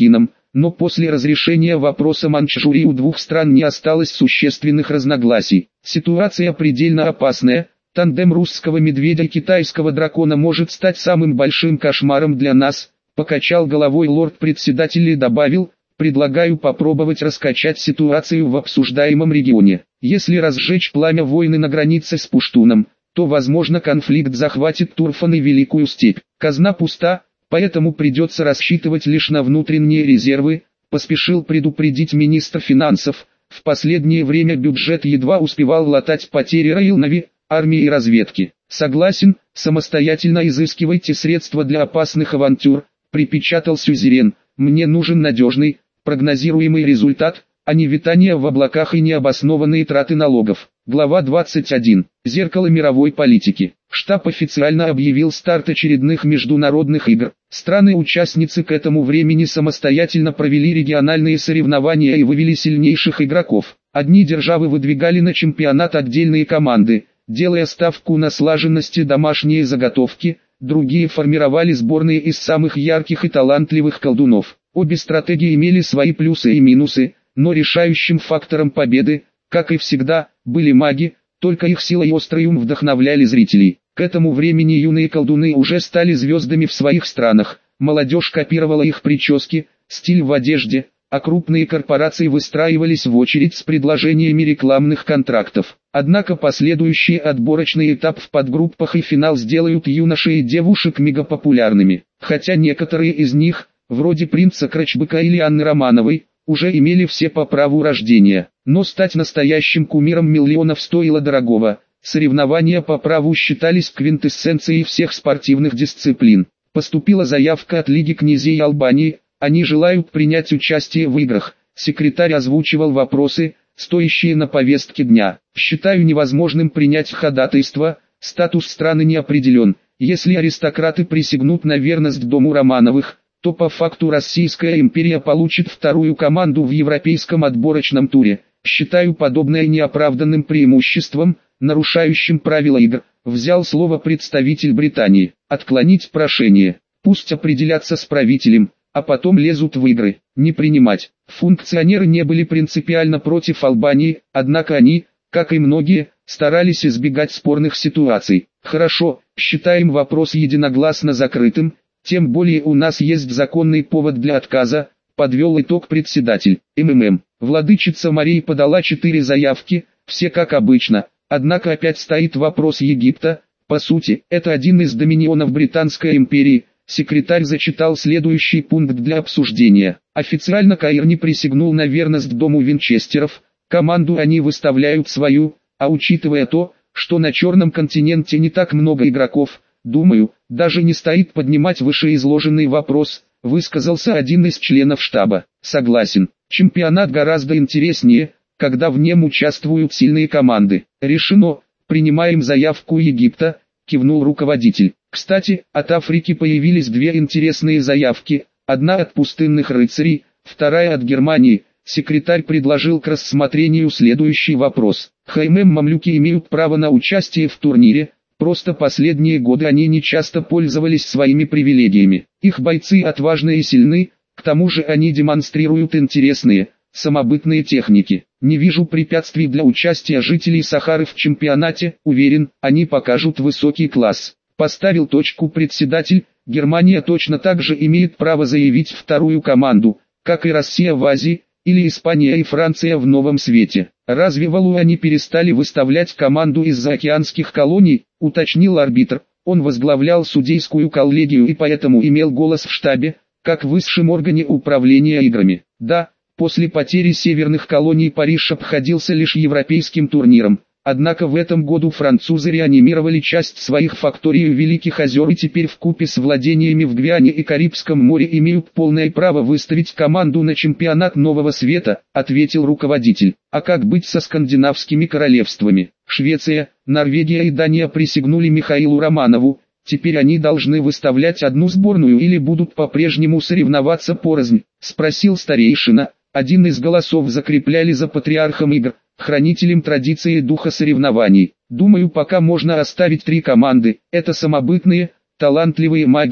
но после разрешения вопроса Манчжурии у двух стран не осталось существенных разногласий. Ситуация предельно опасная. Тандем русского медведя и китайского дракона может стать самым большим кошмаром для нас, покачал головой лорд-председатель и добавил: предлагаю попробовать раскачать ситуацию в обсуждаемом регионе. Если разжечь пламя войны на границе с Пуштуном, то возможно конфликт захватит Турфан и Великую Степь. Казна пуста, поэтому придется рассчитывать лишь на внутренние резервы, поспешил предупредить министр финансов. В последнее время бюджет едва успевал латать потери Раилнави, армии и разведки. Согласен, самостоятельно изыскивайте средства для опасных авантюр, припечатал сюзерен. Мне нужен надежный, прогнозируемый результат, а не витание в облаках и необоснованные траты налогов. Глава двадцать один. Зеркало мировой политики. Штаб официально объявил старт очередных международных игр. Страны-участницы к этому времени самостоятельно провели региональные соревнования и вывели сильнейших игроков. Одни державы выдвигали на чемпионат отдельные команды, делая ставку на слаженность и домашние заготовки, другие формировали сборные из самых ярких и талантливых колдунов. Обе стратегии имели свои плюсы и минусы, но решающим фактором победы, как и всегда, были маги, только их сила и острый ум вдохновляли зрителей. К этому времени юные колдуны уже стали звездами в своих странах, молодежь копировала их прически, стиль в одежде, а крупные корпорации выстраивались в очередь с предложениями рекламных контрактов. Однако последующий отборочный этап в подгруппах и финал сделают юношей и девушек мегапопулярными. Хотя некоторые из них, вроде принца Крачбыка или Анны Романовой, уже имели все по праву рождения. Но стать настоящим кумиром миллионов стоило дорогого. Соревнования по праву считались квинтэссенцией всех спортивных дисциплин. Поступила заявка от Лиги князей Албании. Они желают принять участие в играх. Секретарь озвучивал вопросы, стоящие на повестке дня. Считаю невозможным принять ходатайство, статус страны не определен. Если аристократы присягнут на верность дому Романовых, то по факту Российская империя получит вторую команду в европейском отборочном туре. Считаю подобное неоправданным преимуществом, нарушающим правила игр. Взял слово представитель Британии. Отклонить прошение. Пусть определятся с правителем, а потом лезут в игры. Не принимать. Функционеры не были принципиально против Албании, однако они, как и многие, старались избегать спорных ситуаций. Хорошо, считаем вопрос единогласно закрытым, тем более у нас есть законный повод для отказа, подвел итог председатель. МММ. Владычица морей подала четыре заявки, все как обычно, однако опять стоит вопрос Египта. По сути, это один из доминионов Британской империи. Секретарь зачитал следующий пункт для обсуждения. Официально Каир не присягнул на верность дому Винчестеров, команду они выставляют свою, а учитывая то, что на Черном континенте не так много игроков, думаю, даже не стоит поднимать вышеизложенный вопрос, высказался один из членов штаба. Согласен, чемпионат гораздо интереснее, когда в нем участвуют сильные команды. Решено, принимаем заявку Египта, кивнул руководитель. Кстати, от Африки появились две интересные заявки, одна от пустынных рыцарей, вторая от Германии. Секретарь предложил к рассмотрению следующий вопрос. Хаймем-мамлюки имеют право на участие в турнире, просто последние годы они не часто пользовались своими привилегиями. Их бойцы отважны и сильны, к тому же они демонстрируют интересные, самобытные техники. Не вижу препятствий для участия жителей Сахары в чемпионате, уверен, они покажут высокий класс. Поставил точку председатель. Германия точно так же имеет право заявить вторую команду, как и Россия в Азии, или Испания и Франция в Новом Свете. Разве в Алу они перестали выставлять команду из заокеанских колоний, уточнил арбитр. Он возглавлял судейскую коллегию и поэтому имел голос в штабе, как в высшем органе управления играми. Да, после потери северных колоний Париж обходился лишь европейским турниром. Однако в этом году французы реанимировали часть своих факторий у Великих озер и теперь вкупе с владениями в Гвиане и Карибском море имеют полное право выставить команду на чемпионат Нового Света, ответил руководитель. А как быть со скандинавскими королевствами? Швеция, Норвегия и Дания присягнули Михаилу Романову, теперь они должны выставлять одну сборную или будут по-прежнему соревноваться порознь, спросил старейшина. Один из голосов закрепляли за патриархом игр, хранителем традиции и духа соревнований. Думаю, пока можно оставить три команды, это самобытные, талантливые маги,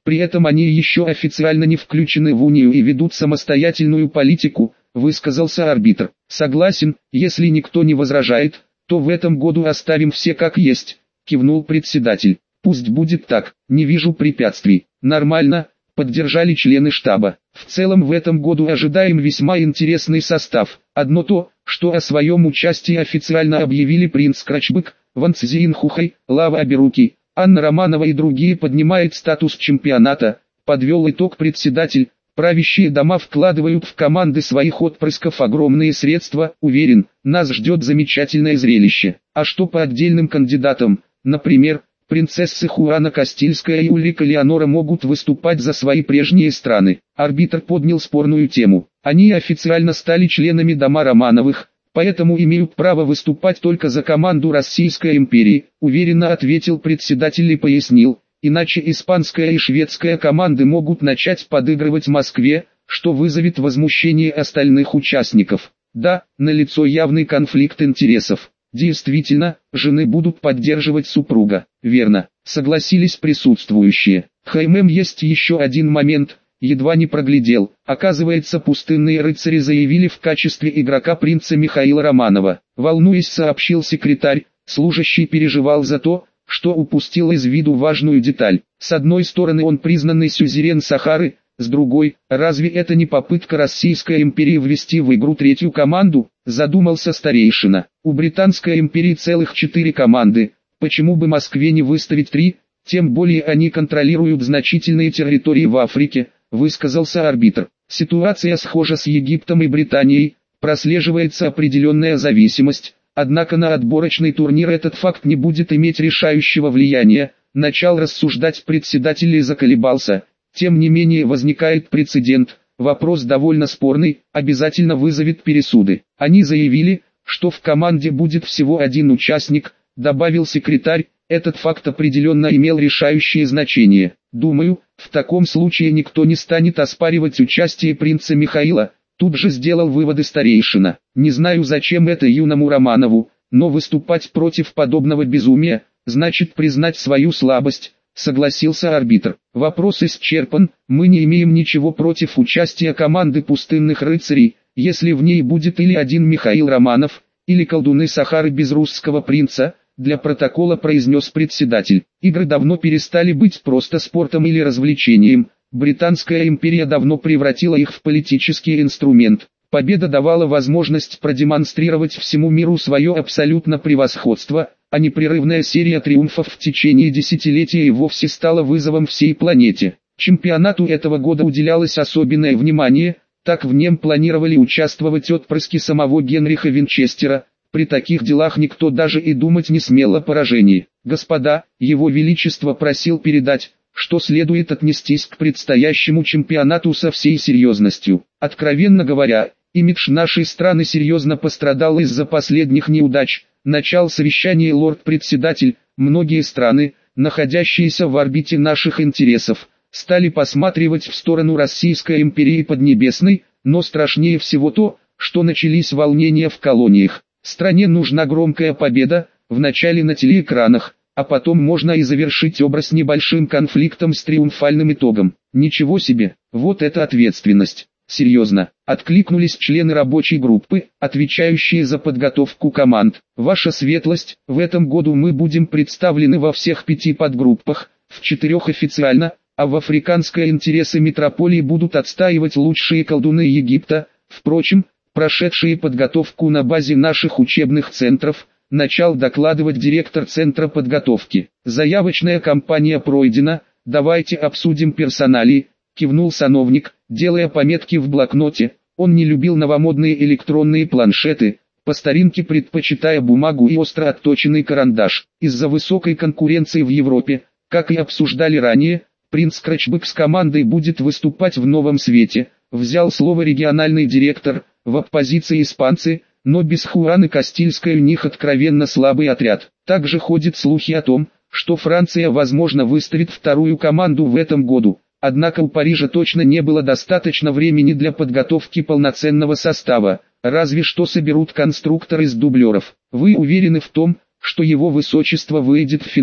При этом они еще официально не включены в унию и ведут самостоятельную политику, высказался арбитр. Согласен, если никто не возражает, то в этом году оставим все как есть, кивнул председатель. Пусть будет так, не вижу препятствий. Нормально, поддержали члены штаба. В целом в этом году ожидаем весьма интересный состав. Одно то, что о своем участии официально объявили принц Крачбык, Ван Цзиньхухай, Лава Аберуки, Анна Романова и другие, поднимает статус чемпионата, подвел итог председатель. Правящие дома вкладывают в команды своих отпрысков огромные средства, уверен, нас ждет замечательное зрелище. А что по отдельным кандидатам, например, принцессы Хуана Кастильская и Ульрика Леонора могут выступать за свои прежние страны. Арбитр поднял спорную тему. Они официально стали членами дома Романовых, поэтому имеют право выступать только за команду Российской империи, уверенно ответил председатель и пояснил. Иначе испанская и шведская команды могут начать подыгрывать Москве, что вызовет возмущение остальных участников. Да, налицо явный конфликт интересов. Действительно, жены будут поддерживать супруга. Верно, согласились присутствующие. Хм, есть еще один момент, едва не проглядел. Оказывается, пустынные рыцари заявили в качестве игрока принца Михаила Романова. Волнуясь, сообщил секретарь, служащий переживал за то, что упустил из виду важную деталь. С одной стороны, он признанный сюзерен Сахары, с другой, разве это не попытка Российской империи ввести в игру третью команду, задумался старейшина. У Британской империи целых четыре команды, почему бы Москве не выставить три, тем более они контролируют значительные территории в Африке, высказался арбитр. Ситуация схожа с Египтом и Британией, прослеживается определенная зависимость. Однако на отборочный турнир этот факт не будет иметь решающего влияния, начал рассуждать председатель и заколебался. Тем не менее возникает прецедент, вопрос довольно спорный, обязательно вызовет пересуды. Они заявили, что в команде будет всего один участник, добавил секретарь, этот факт определенно имел решающее значение. Думаю, в таком случае никто не станет оспаривать участие принца Михаила. Тут же сделал выводы старейшина. Не знаю, зачем это юному Романову, но выступать против подобного безумия, значит признать свою слабость, согласился арбитр. Вопрос исчерпан, мы не имеем ничего против участия команды пустынных рыцарей, если в ней будет или один Михаил Романов, или колдуны Сахары без русского принца, для протокола произнес председатель. Игры давно перестали быть просто спортом или развлечением. Британская империя давно превратила их в политический инструмент. Победа давала возможность продемонстрировать всему миру свое абсолютное превосходство, а непрерывная серия триумфов в течение десятилетия и вовсе стала вызовом всей планете. Чемпионату этого года уделялось особенное внимание, так в нем планировали участвовать отпрыски самого Генриха Винчестера. При таких делах никто даже и думать не смел о поражении. Господа, его величество просил передать, что следует отнестись к предстоящему чемпионату со всей серьезностью. Откровенно говоря, имидж нашей страны серьезно пострадал из-за последних неудач. Начал совещание лорд-председатель. Многие страны, находящиеся в орбите наших интересов, стали посматривать в сторону Российской империи и Поднебесной, но страшнее всего то, что начались волнения в колониях. Стране нужна громкая победа, вначале на телеэкранах, а потом можно и завершить образ небольшим конфликтом с триумфальным итогом. Ничего себе, вот это ответственность. Серьезно, откликнулись члены рабочей группы, отвечающие за подготовку команд. Ваша светлость, в этом году мы будем представлены во всех пяти подгруппах, в четырех официально, а в африканской интересы метрополии будут отстаивать лучшие колдуны Египта, впрочем, прошедшие подготовку на базе наших учебных центров, начал докладывать директор центра подготовки. Заявочная кампания пройдена, давайте обсудим персоналии, кивнул сановник, делая пометки в блокноте. Он не любил новомодные электронные планшеты, по старинке предпочитая бумагу и остро отточенный карандаш. Из-за высокой конкуренции в Европе, как и обсуждали ранее, принц Крачбык с командой будет выступать в новом свете, взял слово региональный директор. В оппозиции испанцы, но без Хуаны Кастильской у них откровенно слабый отряд. Также ходят слухи о том, что Франция возможно выставит вторую команду в этом году. Однако у Парижа точно не было достаточно времени для подготовки полноценного состава, разве что соберут конструктор из дублеров. Вы уверены в том, что его высочество выйдет в финал?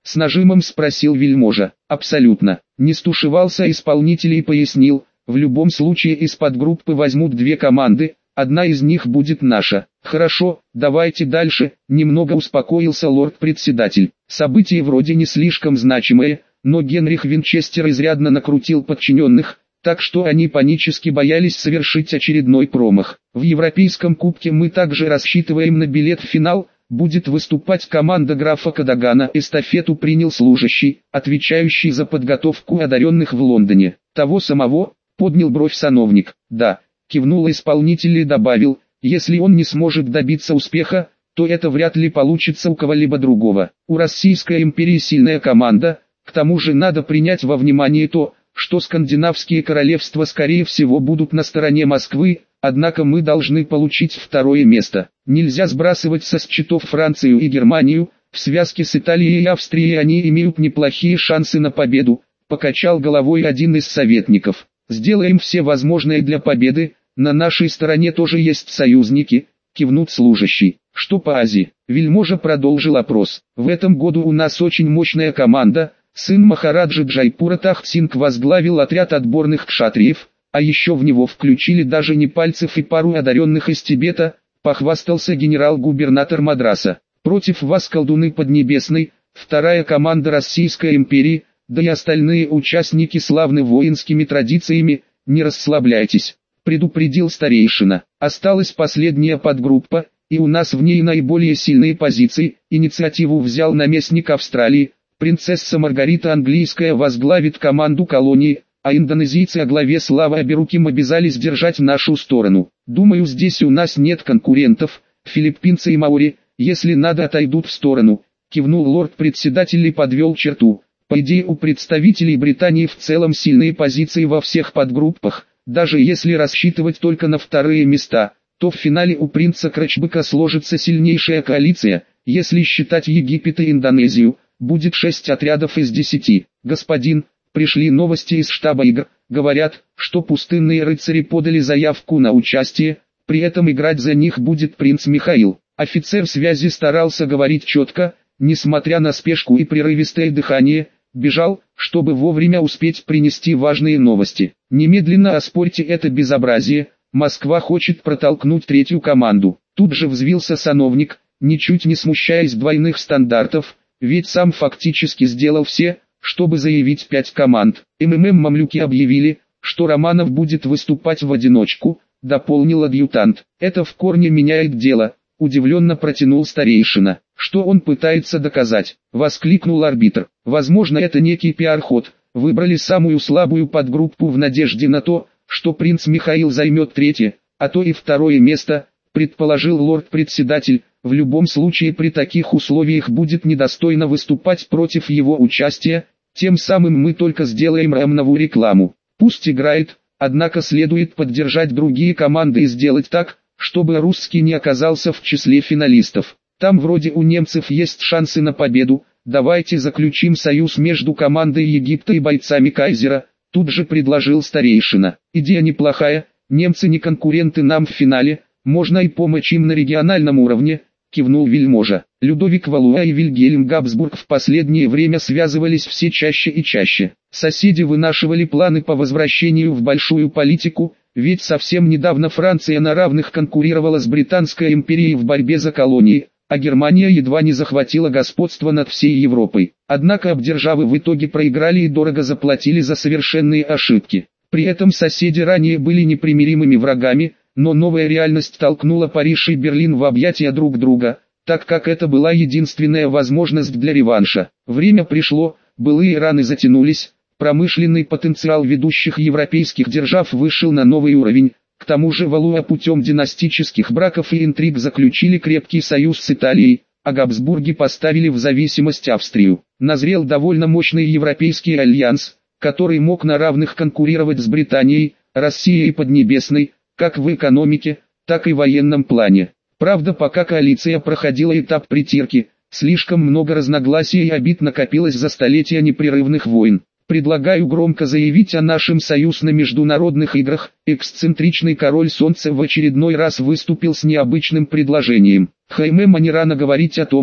С нажимом спросил вельможа. Абсолютно. Не стушевался исполнитель и пояснил, в любом случае из подгруппы возьмут две команды, одна из них будет наша. Хорошо, давайте дальше, немного успокоился лорд-председатель. События вроде не слишком значимые, но Генрих Винчестер изрядно накрутил подчиненных, так что они панически боялись совершить очередной промах. В Европейском кубке мы также рассчитываем на билет в финал, будет выступать команда графа Кадагана. Эстафету принял служащий, отвечающий за подготовку одаренных в Лондоне. Того самого, поднял бровь сановник. Да, кивнул исполнитель и добавил, если он не сможет добиться успеха, то это вряд ли получится у кого-либо другого. У Российской империи сильная команда, к тому же надо принять во внимание то, что скандинавские королевства скорее всего будут на стороне Москвы, однако мы должны получить второе место. Нельзя сбрасывать со счетов Францию и Германию, в связке с Италией и Австрией они имеют неплохие шансы на победу, покачал головой один из советников. Сделаем все возможное для победы, на нашей стороне тоже есть союзники, кивнут служащий. Что по Азии? Вельможа продолжил опрос. В этом году у нас очень мощная команда. Сын Махараджи Джайпура Тахт-Синг возглавил отряд отборных кшатриев, а еще в него включили даже непальцев и пару одаренных из Тибета, похвастался генерал-губернатор Мадраса. Против вас колдуны Поднебесной, вторая команда Российской империи, да и остальные участники славны воинскими традициями, не расслабляйтесь, предупредил старейшина. Осталась последняя подгруппа, и у нас в ней наиболее сильные позиции. Инициативу взял наместник Австралии. Принцесса Маргарита Английская возглавит команду колонии, а индонезийцы о главе Слава Аберуким обязались держать нашу сторону. Думаю, здесь у нас нет конкурентов, филиппинцы и маори, если надо отойдут в сторону, кивнул лорд-председатель и подвел черту. По идее у представителей Британии в целом сильные позиции во всех подгруппах, даже если рассчитывать только на вторые места, то в финале у принца Крачбыка сложится сильнейшая коалиция, если считать Египет и Индонезию. Будет шесть отрядов из десяти. Господин, пришли новости из штаба игр, говорят, что пустынные рыцари подали заявку на участие, при этом играть за них будет принц Михаил. Офицер связи старался говорить четко, несмотря на спешку и прерывистое дыхание, бежал, чтобы вовремя успеть принести важные новости. Немедленно оспорьте это безобразие, Москва хочет протолкнуть третью команду. Тут же взвился сановник, ничуть не смущаясь двойных стандартов, ведь сам фактически сделал все, чтобы заявить пять команд. МММ мамлюки объявили, что Романов будет выступать в одиночку, дополнил адъютант. Это в корне меняет дело, удивленно протянул старейшина. Что он пытается доказать? Воскликнул арбитр. Возможно, это некий пиар-ход. Выбрали самую слабую подгруппу в надежде на то, что принц Михаил займет третье, а то и второе место, предположил лорд-председатель. В любом случае при таких условиях будет недостойно выступать против его участия, тем самым мы только сделаем равнову рекламу. Пусть играет, однако следует поддержать другие команды и сделать так, чтобы русский не оказался в числе финалистов. Там вроде у немцев есть шансы на победу, давайте заключим союз между командой Египта и бойцами Кайзера, тут же предложил старейшина. Идея неплохая, немцы не конкуренты нам в финале, можно и помочь им на региональном уровне, кивнул вельможа. Людовик Валуа и Вильгельм Габсбург в последнее время связывались все чаще и чаще. Соседи вынашивали планы по возвращению в большую политику, ведь совсем недавно Франция на равных конкурировала с Британской империей в борьбе за колонии, а Германия едва не захватила господство над всей Европой. Однако обдержавы в итоге проиграли и дорого заплатили за совершенные ошибки. При этом соседи ранее были непримиримыми врагами, но новая реальность толкнула Париж и Берлин в объятия друг друга, так как это была единственная возможность для реванша. Время пришло, былые раны затянулись, промышленный потенциал ведущих европейских держав вышел на новый уровень. К тому же Валуа путем династических браков и интриг заключили крепкий союз с Италией, а Габсбурги поставили в зависимость Австрию. Назрел довольно мощный европейский альянс, который мог на равных конкурировать с Британией, Россией и Поднебесной, как в экономике, так и в военном плане. Правда, пока коалиция проходила этап притирки, слишком много разногласий и обид накопилось за столетия непрерывных войн. Предлагаю громко заявить о нашем союз на международных играх. Эксцентричный король солнца в очередной раз выступил с необычным предложением. Хайме Манирана говорить о том,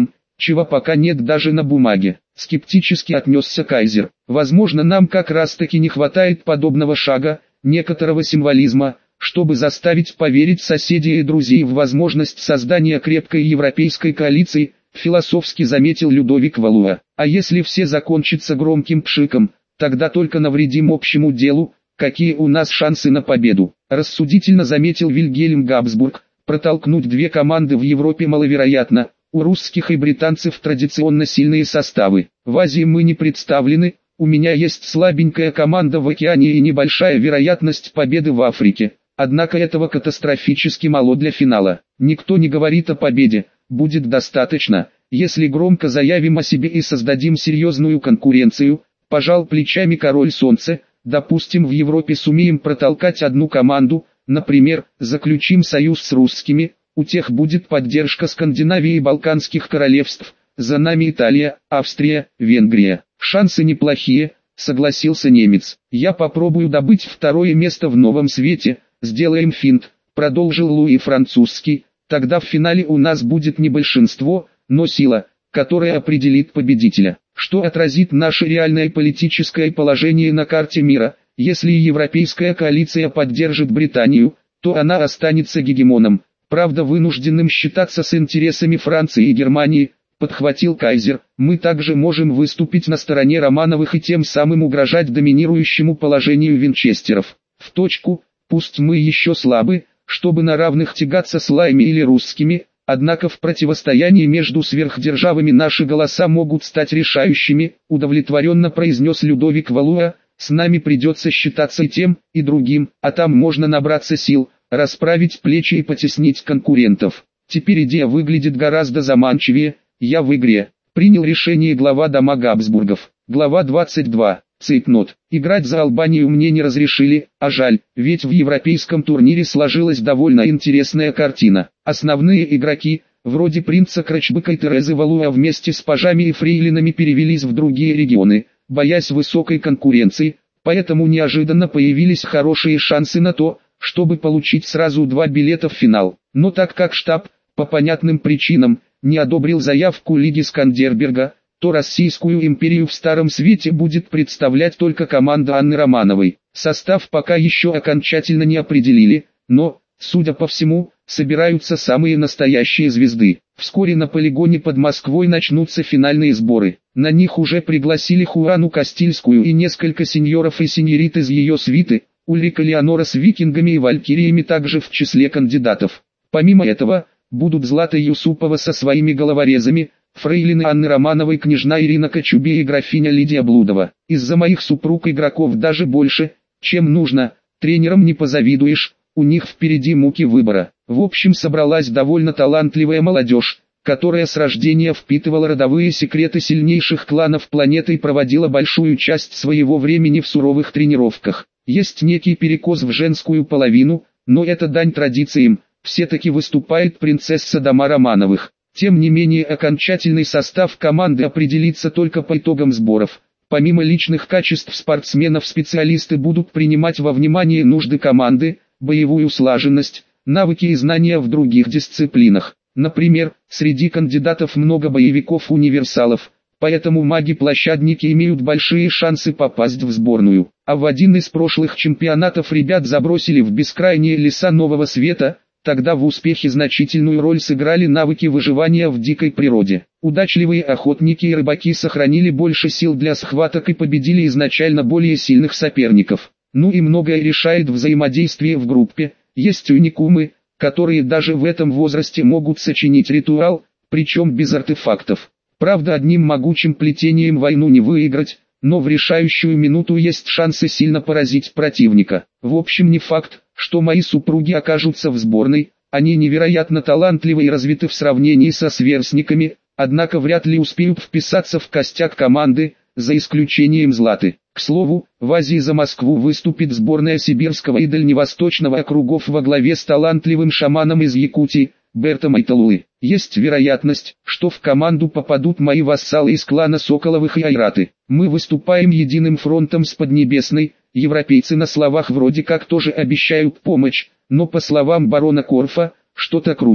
чего пока нет даже на бумаге. Скептически отнесся Кайзер. Возможно, нам как раз таки не хватает подобного шага, некоторого символизма, чтобы заставить поверить соседей и друзей в возможность создания крепкой европейской коалиции, философски заметил Людовик Валуа. А если все закончится громким пшиком, тогда только навредим общему делу. Какие у нас шансы на победу? Рассудительно заметил Вильгельм Габсбург. Протолкнуть две команды в Европе маловероятно. У русских и британцев традиционно сильные составы. В Азии мы не представлены. У меня есть слабенькая команда в океане и небольшая вероятность победы в Африке. Однако этого катастрофически мало для финала. Никто не говорит о победе. Будет достаточно, если громко заявим о себе и создадим серьезную конкуренцию. Пожал плечами король солнца. Допустим, в Европе сумеем протолкать одну команду, например, заключим союз с русскими, у тех будет поддержка Скандинавии и Балканских королевств, за нами Италия, Австрия, Венгрия. Шансы неплохие, согласился немец. Я попробую добыть второе место в новом свете, сделаем финт, продолжил Луи Французский, тогда в финале у нас будет не большинство, но сила, которая определит победителя. Что отразит наше реальное политическое положение на карте мира? Если европейская коалиция поддержит Британию, то она останется гегемоном, правда вынужденным считаться с интересами Франции и Германии, подхватил Кайзер. Мы также можем выступить на стороне Романовых и тем самым угрожать доминирующему положению винчестеров. В точку, пусть мы еще слабы, чтобы на равных тягаться с лаями или русскими, однако в противостоянии между сверхдержавами наши голоса могут стать решающими, удовлетворенно произнес Людовик Валуа. С нами придется считаться и тем, и другим, а там можно набраться сил, расправить плечи и потеснить конкурентов. Теперь идея выглядит гораздо заманчивее. Я в игре. Принял решение глава дома Габсбургов. Глава двадцать два. Цейтнот. Играть за Албанию мне не разрешили, а жаль, ведь в европейском турнире сложилась довольно интересная картина. Основные игроки, вроде принца Крачбыка и Терезы Валуа вместе с пажами и фрейлинами перевелись в другие регионы, боясь высокой конкуренции, поэтому неожиданно появились хорошие шансы на то, чтобы получить сразу два билета в финал. Но так как штаб, по понятным причинам, не одобрил заявку Лиги Скандерберга, то Российскую империю в Старом Свете будет представлять только команда Анны Романовой. Состав пока еще окончательно не определили, но, судя по всему, собираются самые настоящие звезды. Вскоре на полигоне под Москвой начнутся финальные сборы. На них уже пригласили Хуану Кастильскую и несколько сеньоров и сеньорит из ее свиты. Ульрика Леонора с викингами и валькириями также в числе кандидатов. Помимо этого, будут Злата Юсупова со своими головорезами, фрейлины Анны Романовой, княжна Ирина Кочубей и графиня Лидия Блудова. Из-за моих супруг игроков даже больше, чем нужно, тренерам не позавидуешь, у них впереди муки выбора. В общем, собралась довольно талантливая молодежь, которая с рождения впитывала родовые секреты сильнейших кланов планеты и проводила большую часть своего времени в суровых тренировках. Есть некий перекос в женскую половину, но это дань традициям, все-таки выступает принцесса дома Романовых. Тем не менее окончательный состав команды определится только по итогам сборов. Помимо личных качеств спортсменов, специалисты будут принимать во внимание нужды команды, боевую слаженность, навыки и знания в других дисциплинах. Например, среди кандидатов много боевиков-универсалов, поэтому маги-площадники имеют большие шансы попасть в сборную. А в один из прошлых чемпионатов ребят забросили в бескрайние леса Нового Света. Тогда в успехе значительную роль сыграли навыки выживания в дикой природе. Удачливые охотники и рыбаки сохранили больше сил для схваток и победили изначально более сильных соперников. Ну и многое решает взаимодействие в группе. Есть уникумы, которые даже в этом возрасте могут сочинить ритуал, причем без артефактов. Правда, одним могучим плетением войну не выиграть, но в решающую минуту есть шансы сильно поразить противника. В общем, не факт, что мои супруги окажутся в сборной, они невероятно талантливы и развиты в сравнении со сверстниками, однако вряд ли успеют вписаться в костяк команды, за исключением Златы. К слову, в Азии за Москву выступит сборная Сибирского и Дальневосточного округов во главе с талантливым шаманом из Якутии, Бертом Айталуи. Есть вероятность, что в команду попадут мои вассалы из клана Соколовых и Айраты. Мы выступаем единым фронтом с Поднебесной. Европейцы на словах вроде как тоже обещают помощь, но по словам барона Корфа, что-то крутит.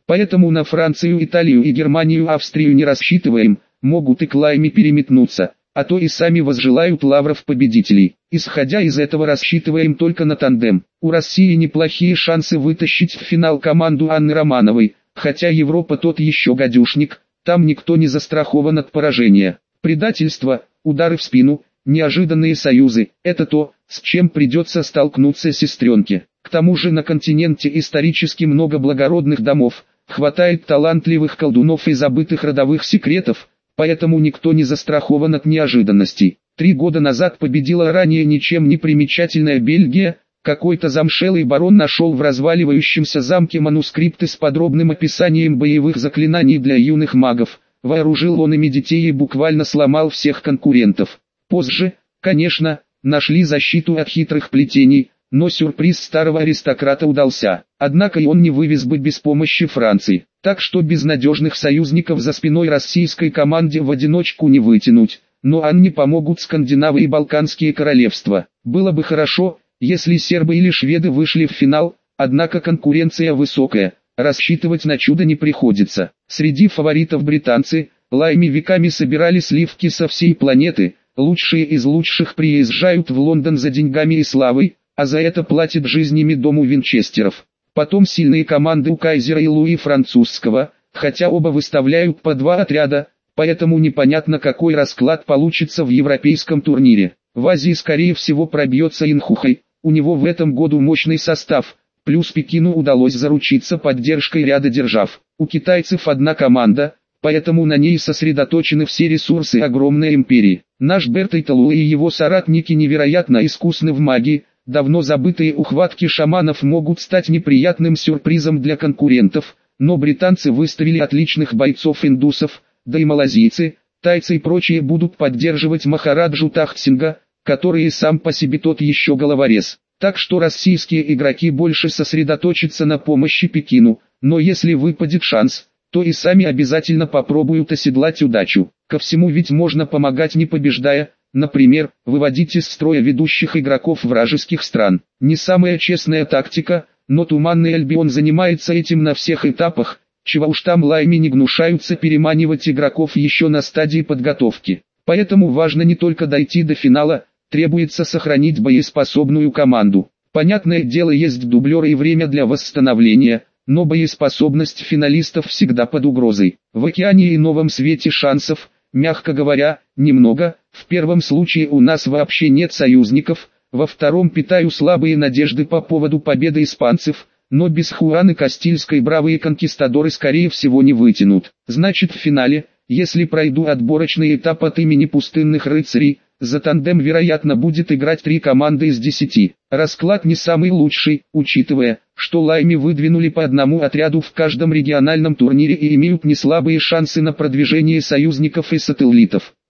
Поэтому на Францию, Италию и Германию, Австрию не рассчитываем, могут и к Лайме переметнуться, а то и сами возжелают лавров победителей. Исходя из этого рассчитываем только на тандем. У России неплохие шансы вытащить в финал команду Анны Романовой, хотя Европа тот еще гадюшник, там никто не застрахован от поражения. Предательство, удары в спину, неожиданные союзы – это то, с чем придется столкнуться сестренке. К тому же на континенте исторически много благородных домов, хватает талантливых колдунов и забытых родовых секретов, поэтому никто не застрахован от неожиданностей. Три года назад победила ранее ничем не примечательная Бельгия, какой-то замшелый барон нашел в разваливающемся замке манускрипты с подробным описанием боевых заклинаний для юных магов, вооружил он ими детей и буквально сломал всех конкурентов. Позже, конечно, нашли защиту от хитрых плетений, но сюрприз старого аристократа удался. Однако и он не вывез бы без помощи Франции. Так что безнадежных союзников за спиной российской команде в одиночку не вытянуть. Но Анне помогут Скандинавы и Балканские королевства. Было бы хорошо, если сербы или шведы вышли в финал, однако конкуренция высокая, рассчитывать на чудо не приходится. Среди фаворитов британцы, Лайме веками собирали сливки со всей планеты. Лучшие из лучших приезжают в Лондон за деньгами и славой, а за это платят жизнями дому Винчестеров. Потом сильные команды у Кайзера и Луи Французского, хотя оба выставляют по два отряда, поэтому непонятно, какой расклад получится в европейском турнире. В Азии скорее всего пробьется Инхухай, у него в этом году мощный состав, плюс Пекину удалось заручиться поддержкой ряда держав. У китайцев одна команда, поэтому на ней сосредоточены все ресурсы огромной империи. Наш Бертай Талу и его соратники невероятно искусны в магии, давно забытые ухватки шаманов могут стать неприятным сюрпризом для конкурентов, но британцы выставили отличных бойцов-индусов, да и малазийцы, тайцы и прочие будут поддерживать Махараджу Тахтсинга, который и сам по себе тот еще головорез. Так что российские игроки больше сосредоточатся на помощи Пекину, но если выпадет шанс, то и сами обязательно попробуют оседлать удачу. Ко всему ведь можно помогать не побеждая, например, выводить из строя ведущих игроков вражеских стран. Не самая честная тактика, но Туманный Альбион занимается этим на всех этапах, чего уж там Лайме не гнушаются переманивать игроков еще на стадии подготовки. Поэтому важно не только дойти до финала, требуется сохранить боеспособную команду. Понятное дело, есть дублеры и время для восстановления, но боеспособность финалистов всегда под угрозой. В океане и новом свете шансов, мягко говоря, немного. В первом случае у нас вообще нет союзников, во втором питаю слабые надежды по поводу победы испанцев, но без Хуаны Кастильской бравые конкистадоры скорее всего не вытянут. Значит, в финале, если пройду отборочный этап от имени пустынных рыцарей, за тандем вероятно будет играть три команды из десяти. Расклад не самый лучший, учитывая, что Лайме выдвинули по одному отряду в каждом региональном турнире и имеют неслабые шансы на продвижение союзников и сателлитов.